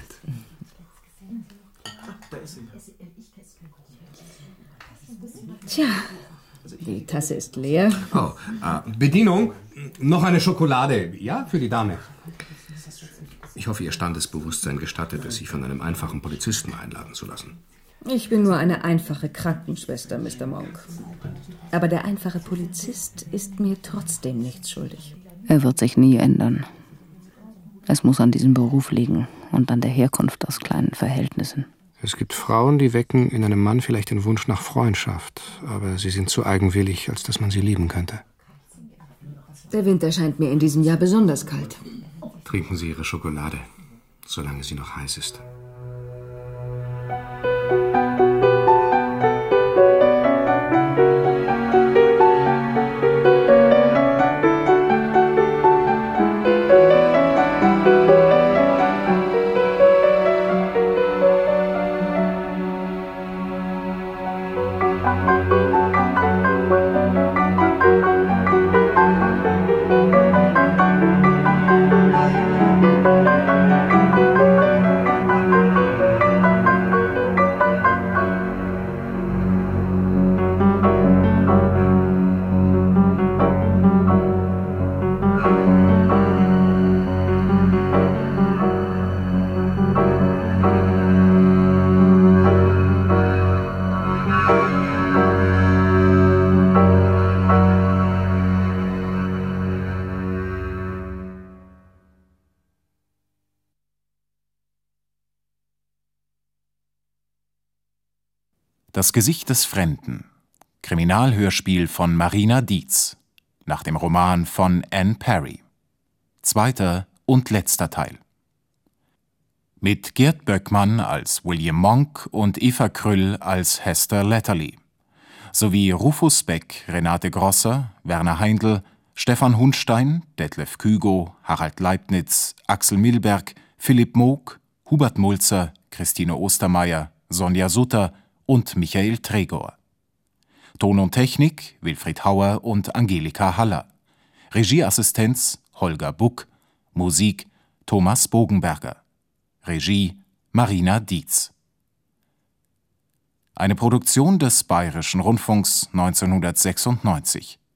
Tja, die Tasse ist leer. Oh, äh, Bedienung, noch eine Schokolade, ja, für die Dame. Ich hoffe, Ihr Standesbewusstsein gestattet es, sich von einem einfachen Polizisten einladen zu lassen. Ich bin nur eine einfache Krankenschwester, Mister Monk. Aber der einfache Polizist ist mir trotzdem nichts schuldig. Er wird sich nie ändern. Es muss an diesem Beruf liegen und an der Herkunft aus kleinen Verhältnissen. Es gibt Frauen, die wecken in einem Mann vielleicht den Wunsch nach Freundschaft, aber sie sind zu eigenwillig, als dass man sie lieben könnte. Der Winter scheint mir in diesem Jahr besonders kalt. Trinken Sie Ihre Schokolade, solange sie noch heiß ist. Das Gesicht des Fremden. Kriminalhörspiel von Marina Dietz. Nach dem Roman von Anne Perry. Zweiter und letzter Teil. Mit Gerd Böckmann als William Monk und Eva Krüll als Hester Latterly. Sowie Rufus Beck, Renate Grosser, Werner Heindl, Stefan Hundstein, Detlef Kügo, Harald Leibniz, Axel Milberg, Philipp Moog, Hubert Mulzer, Christine Ostermeier, Sonja Sutter und Michael Tregor. Ton und Technik Wilfried Hauer und Angelika Haller. Regieassistenz Holger Buck. Musik Thomas Bogenberger. Regie Marina Dietz. Eine Produktion des Bayerischen Rundfunks neunzehnhundertsechsundneunzig.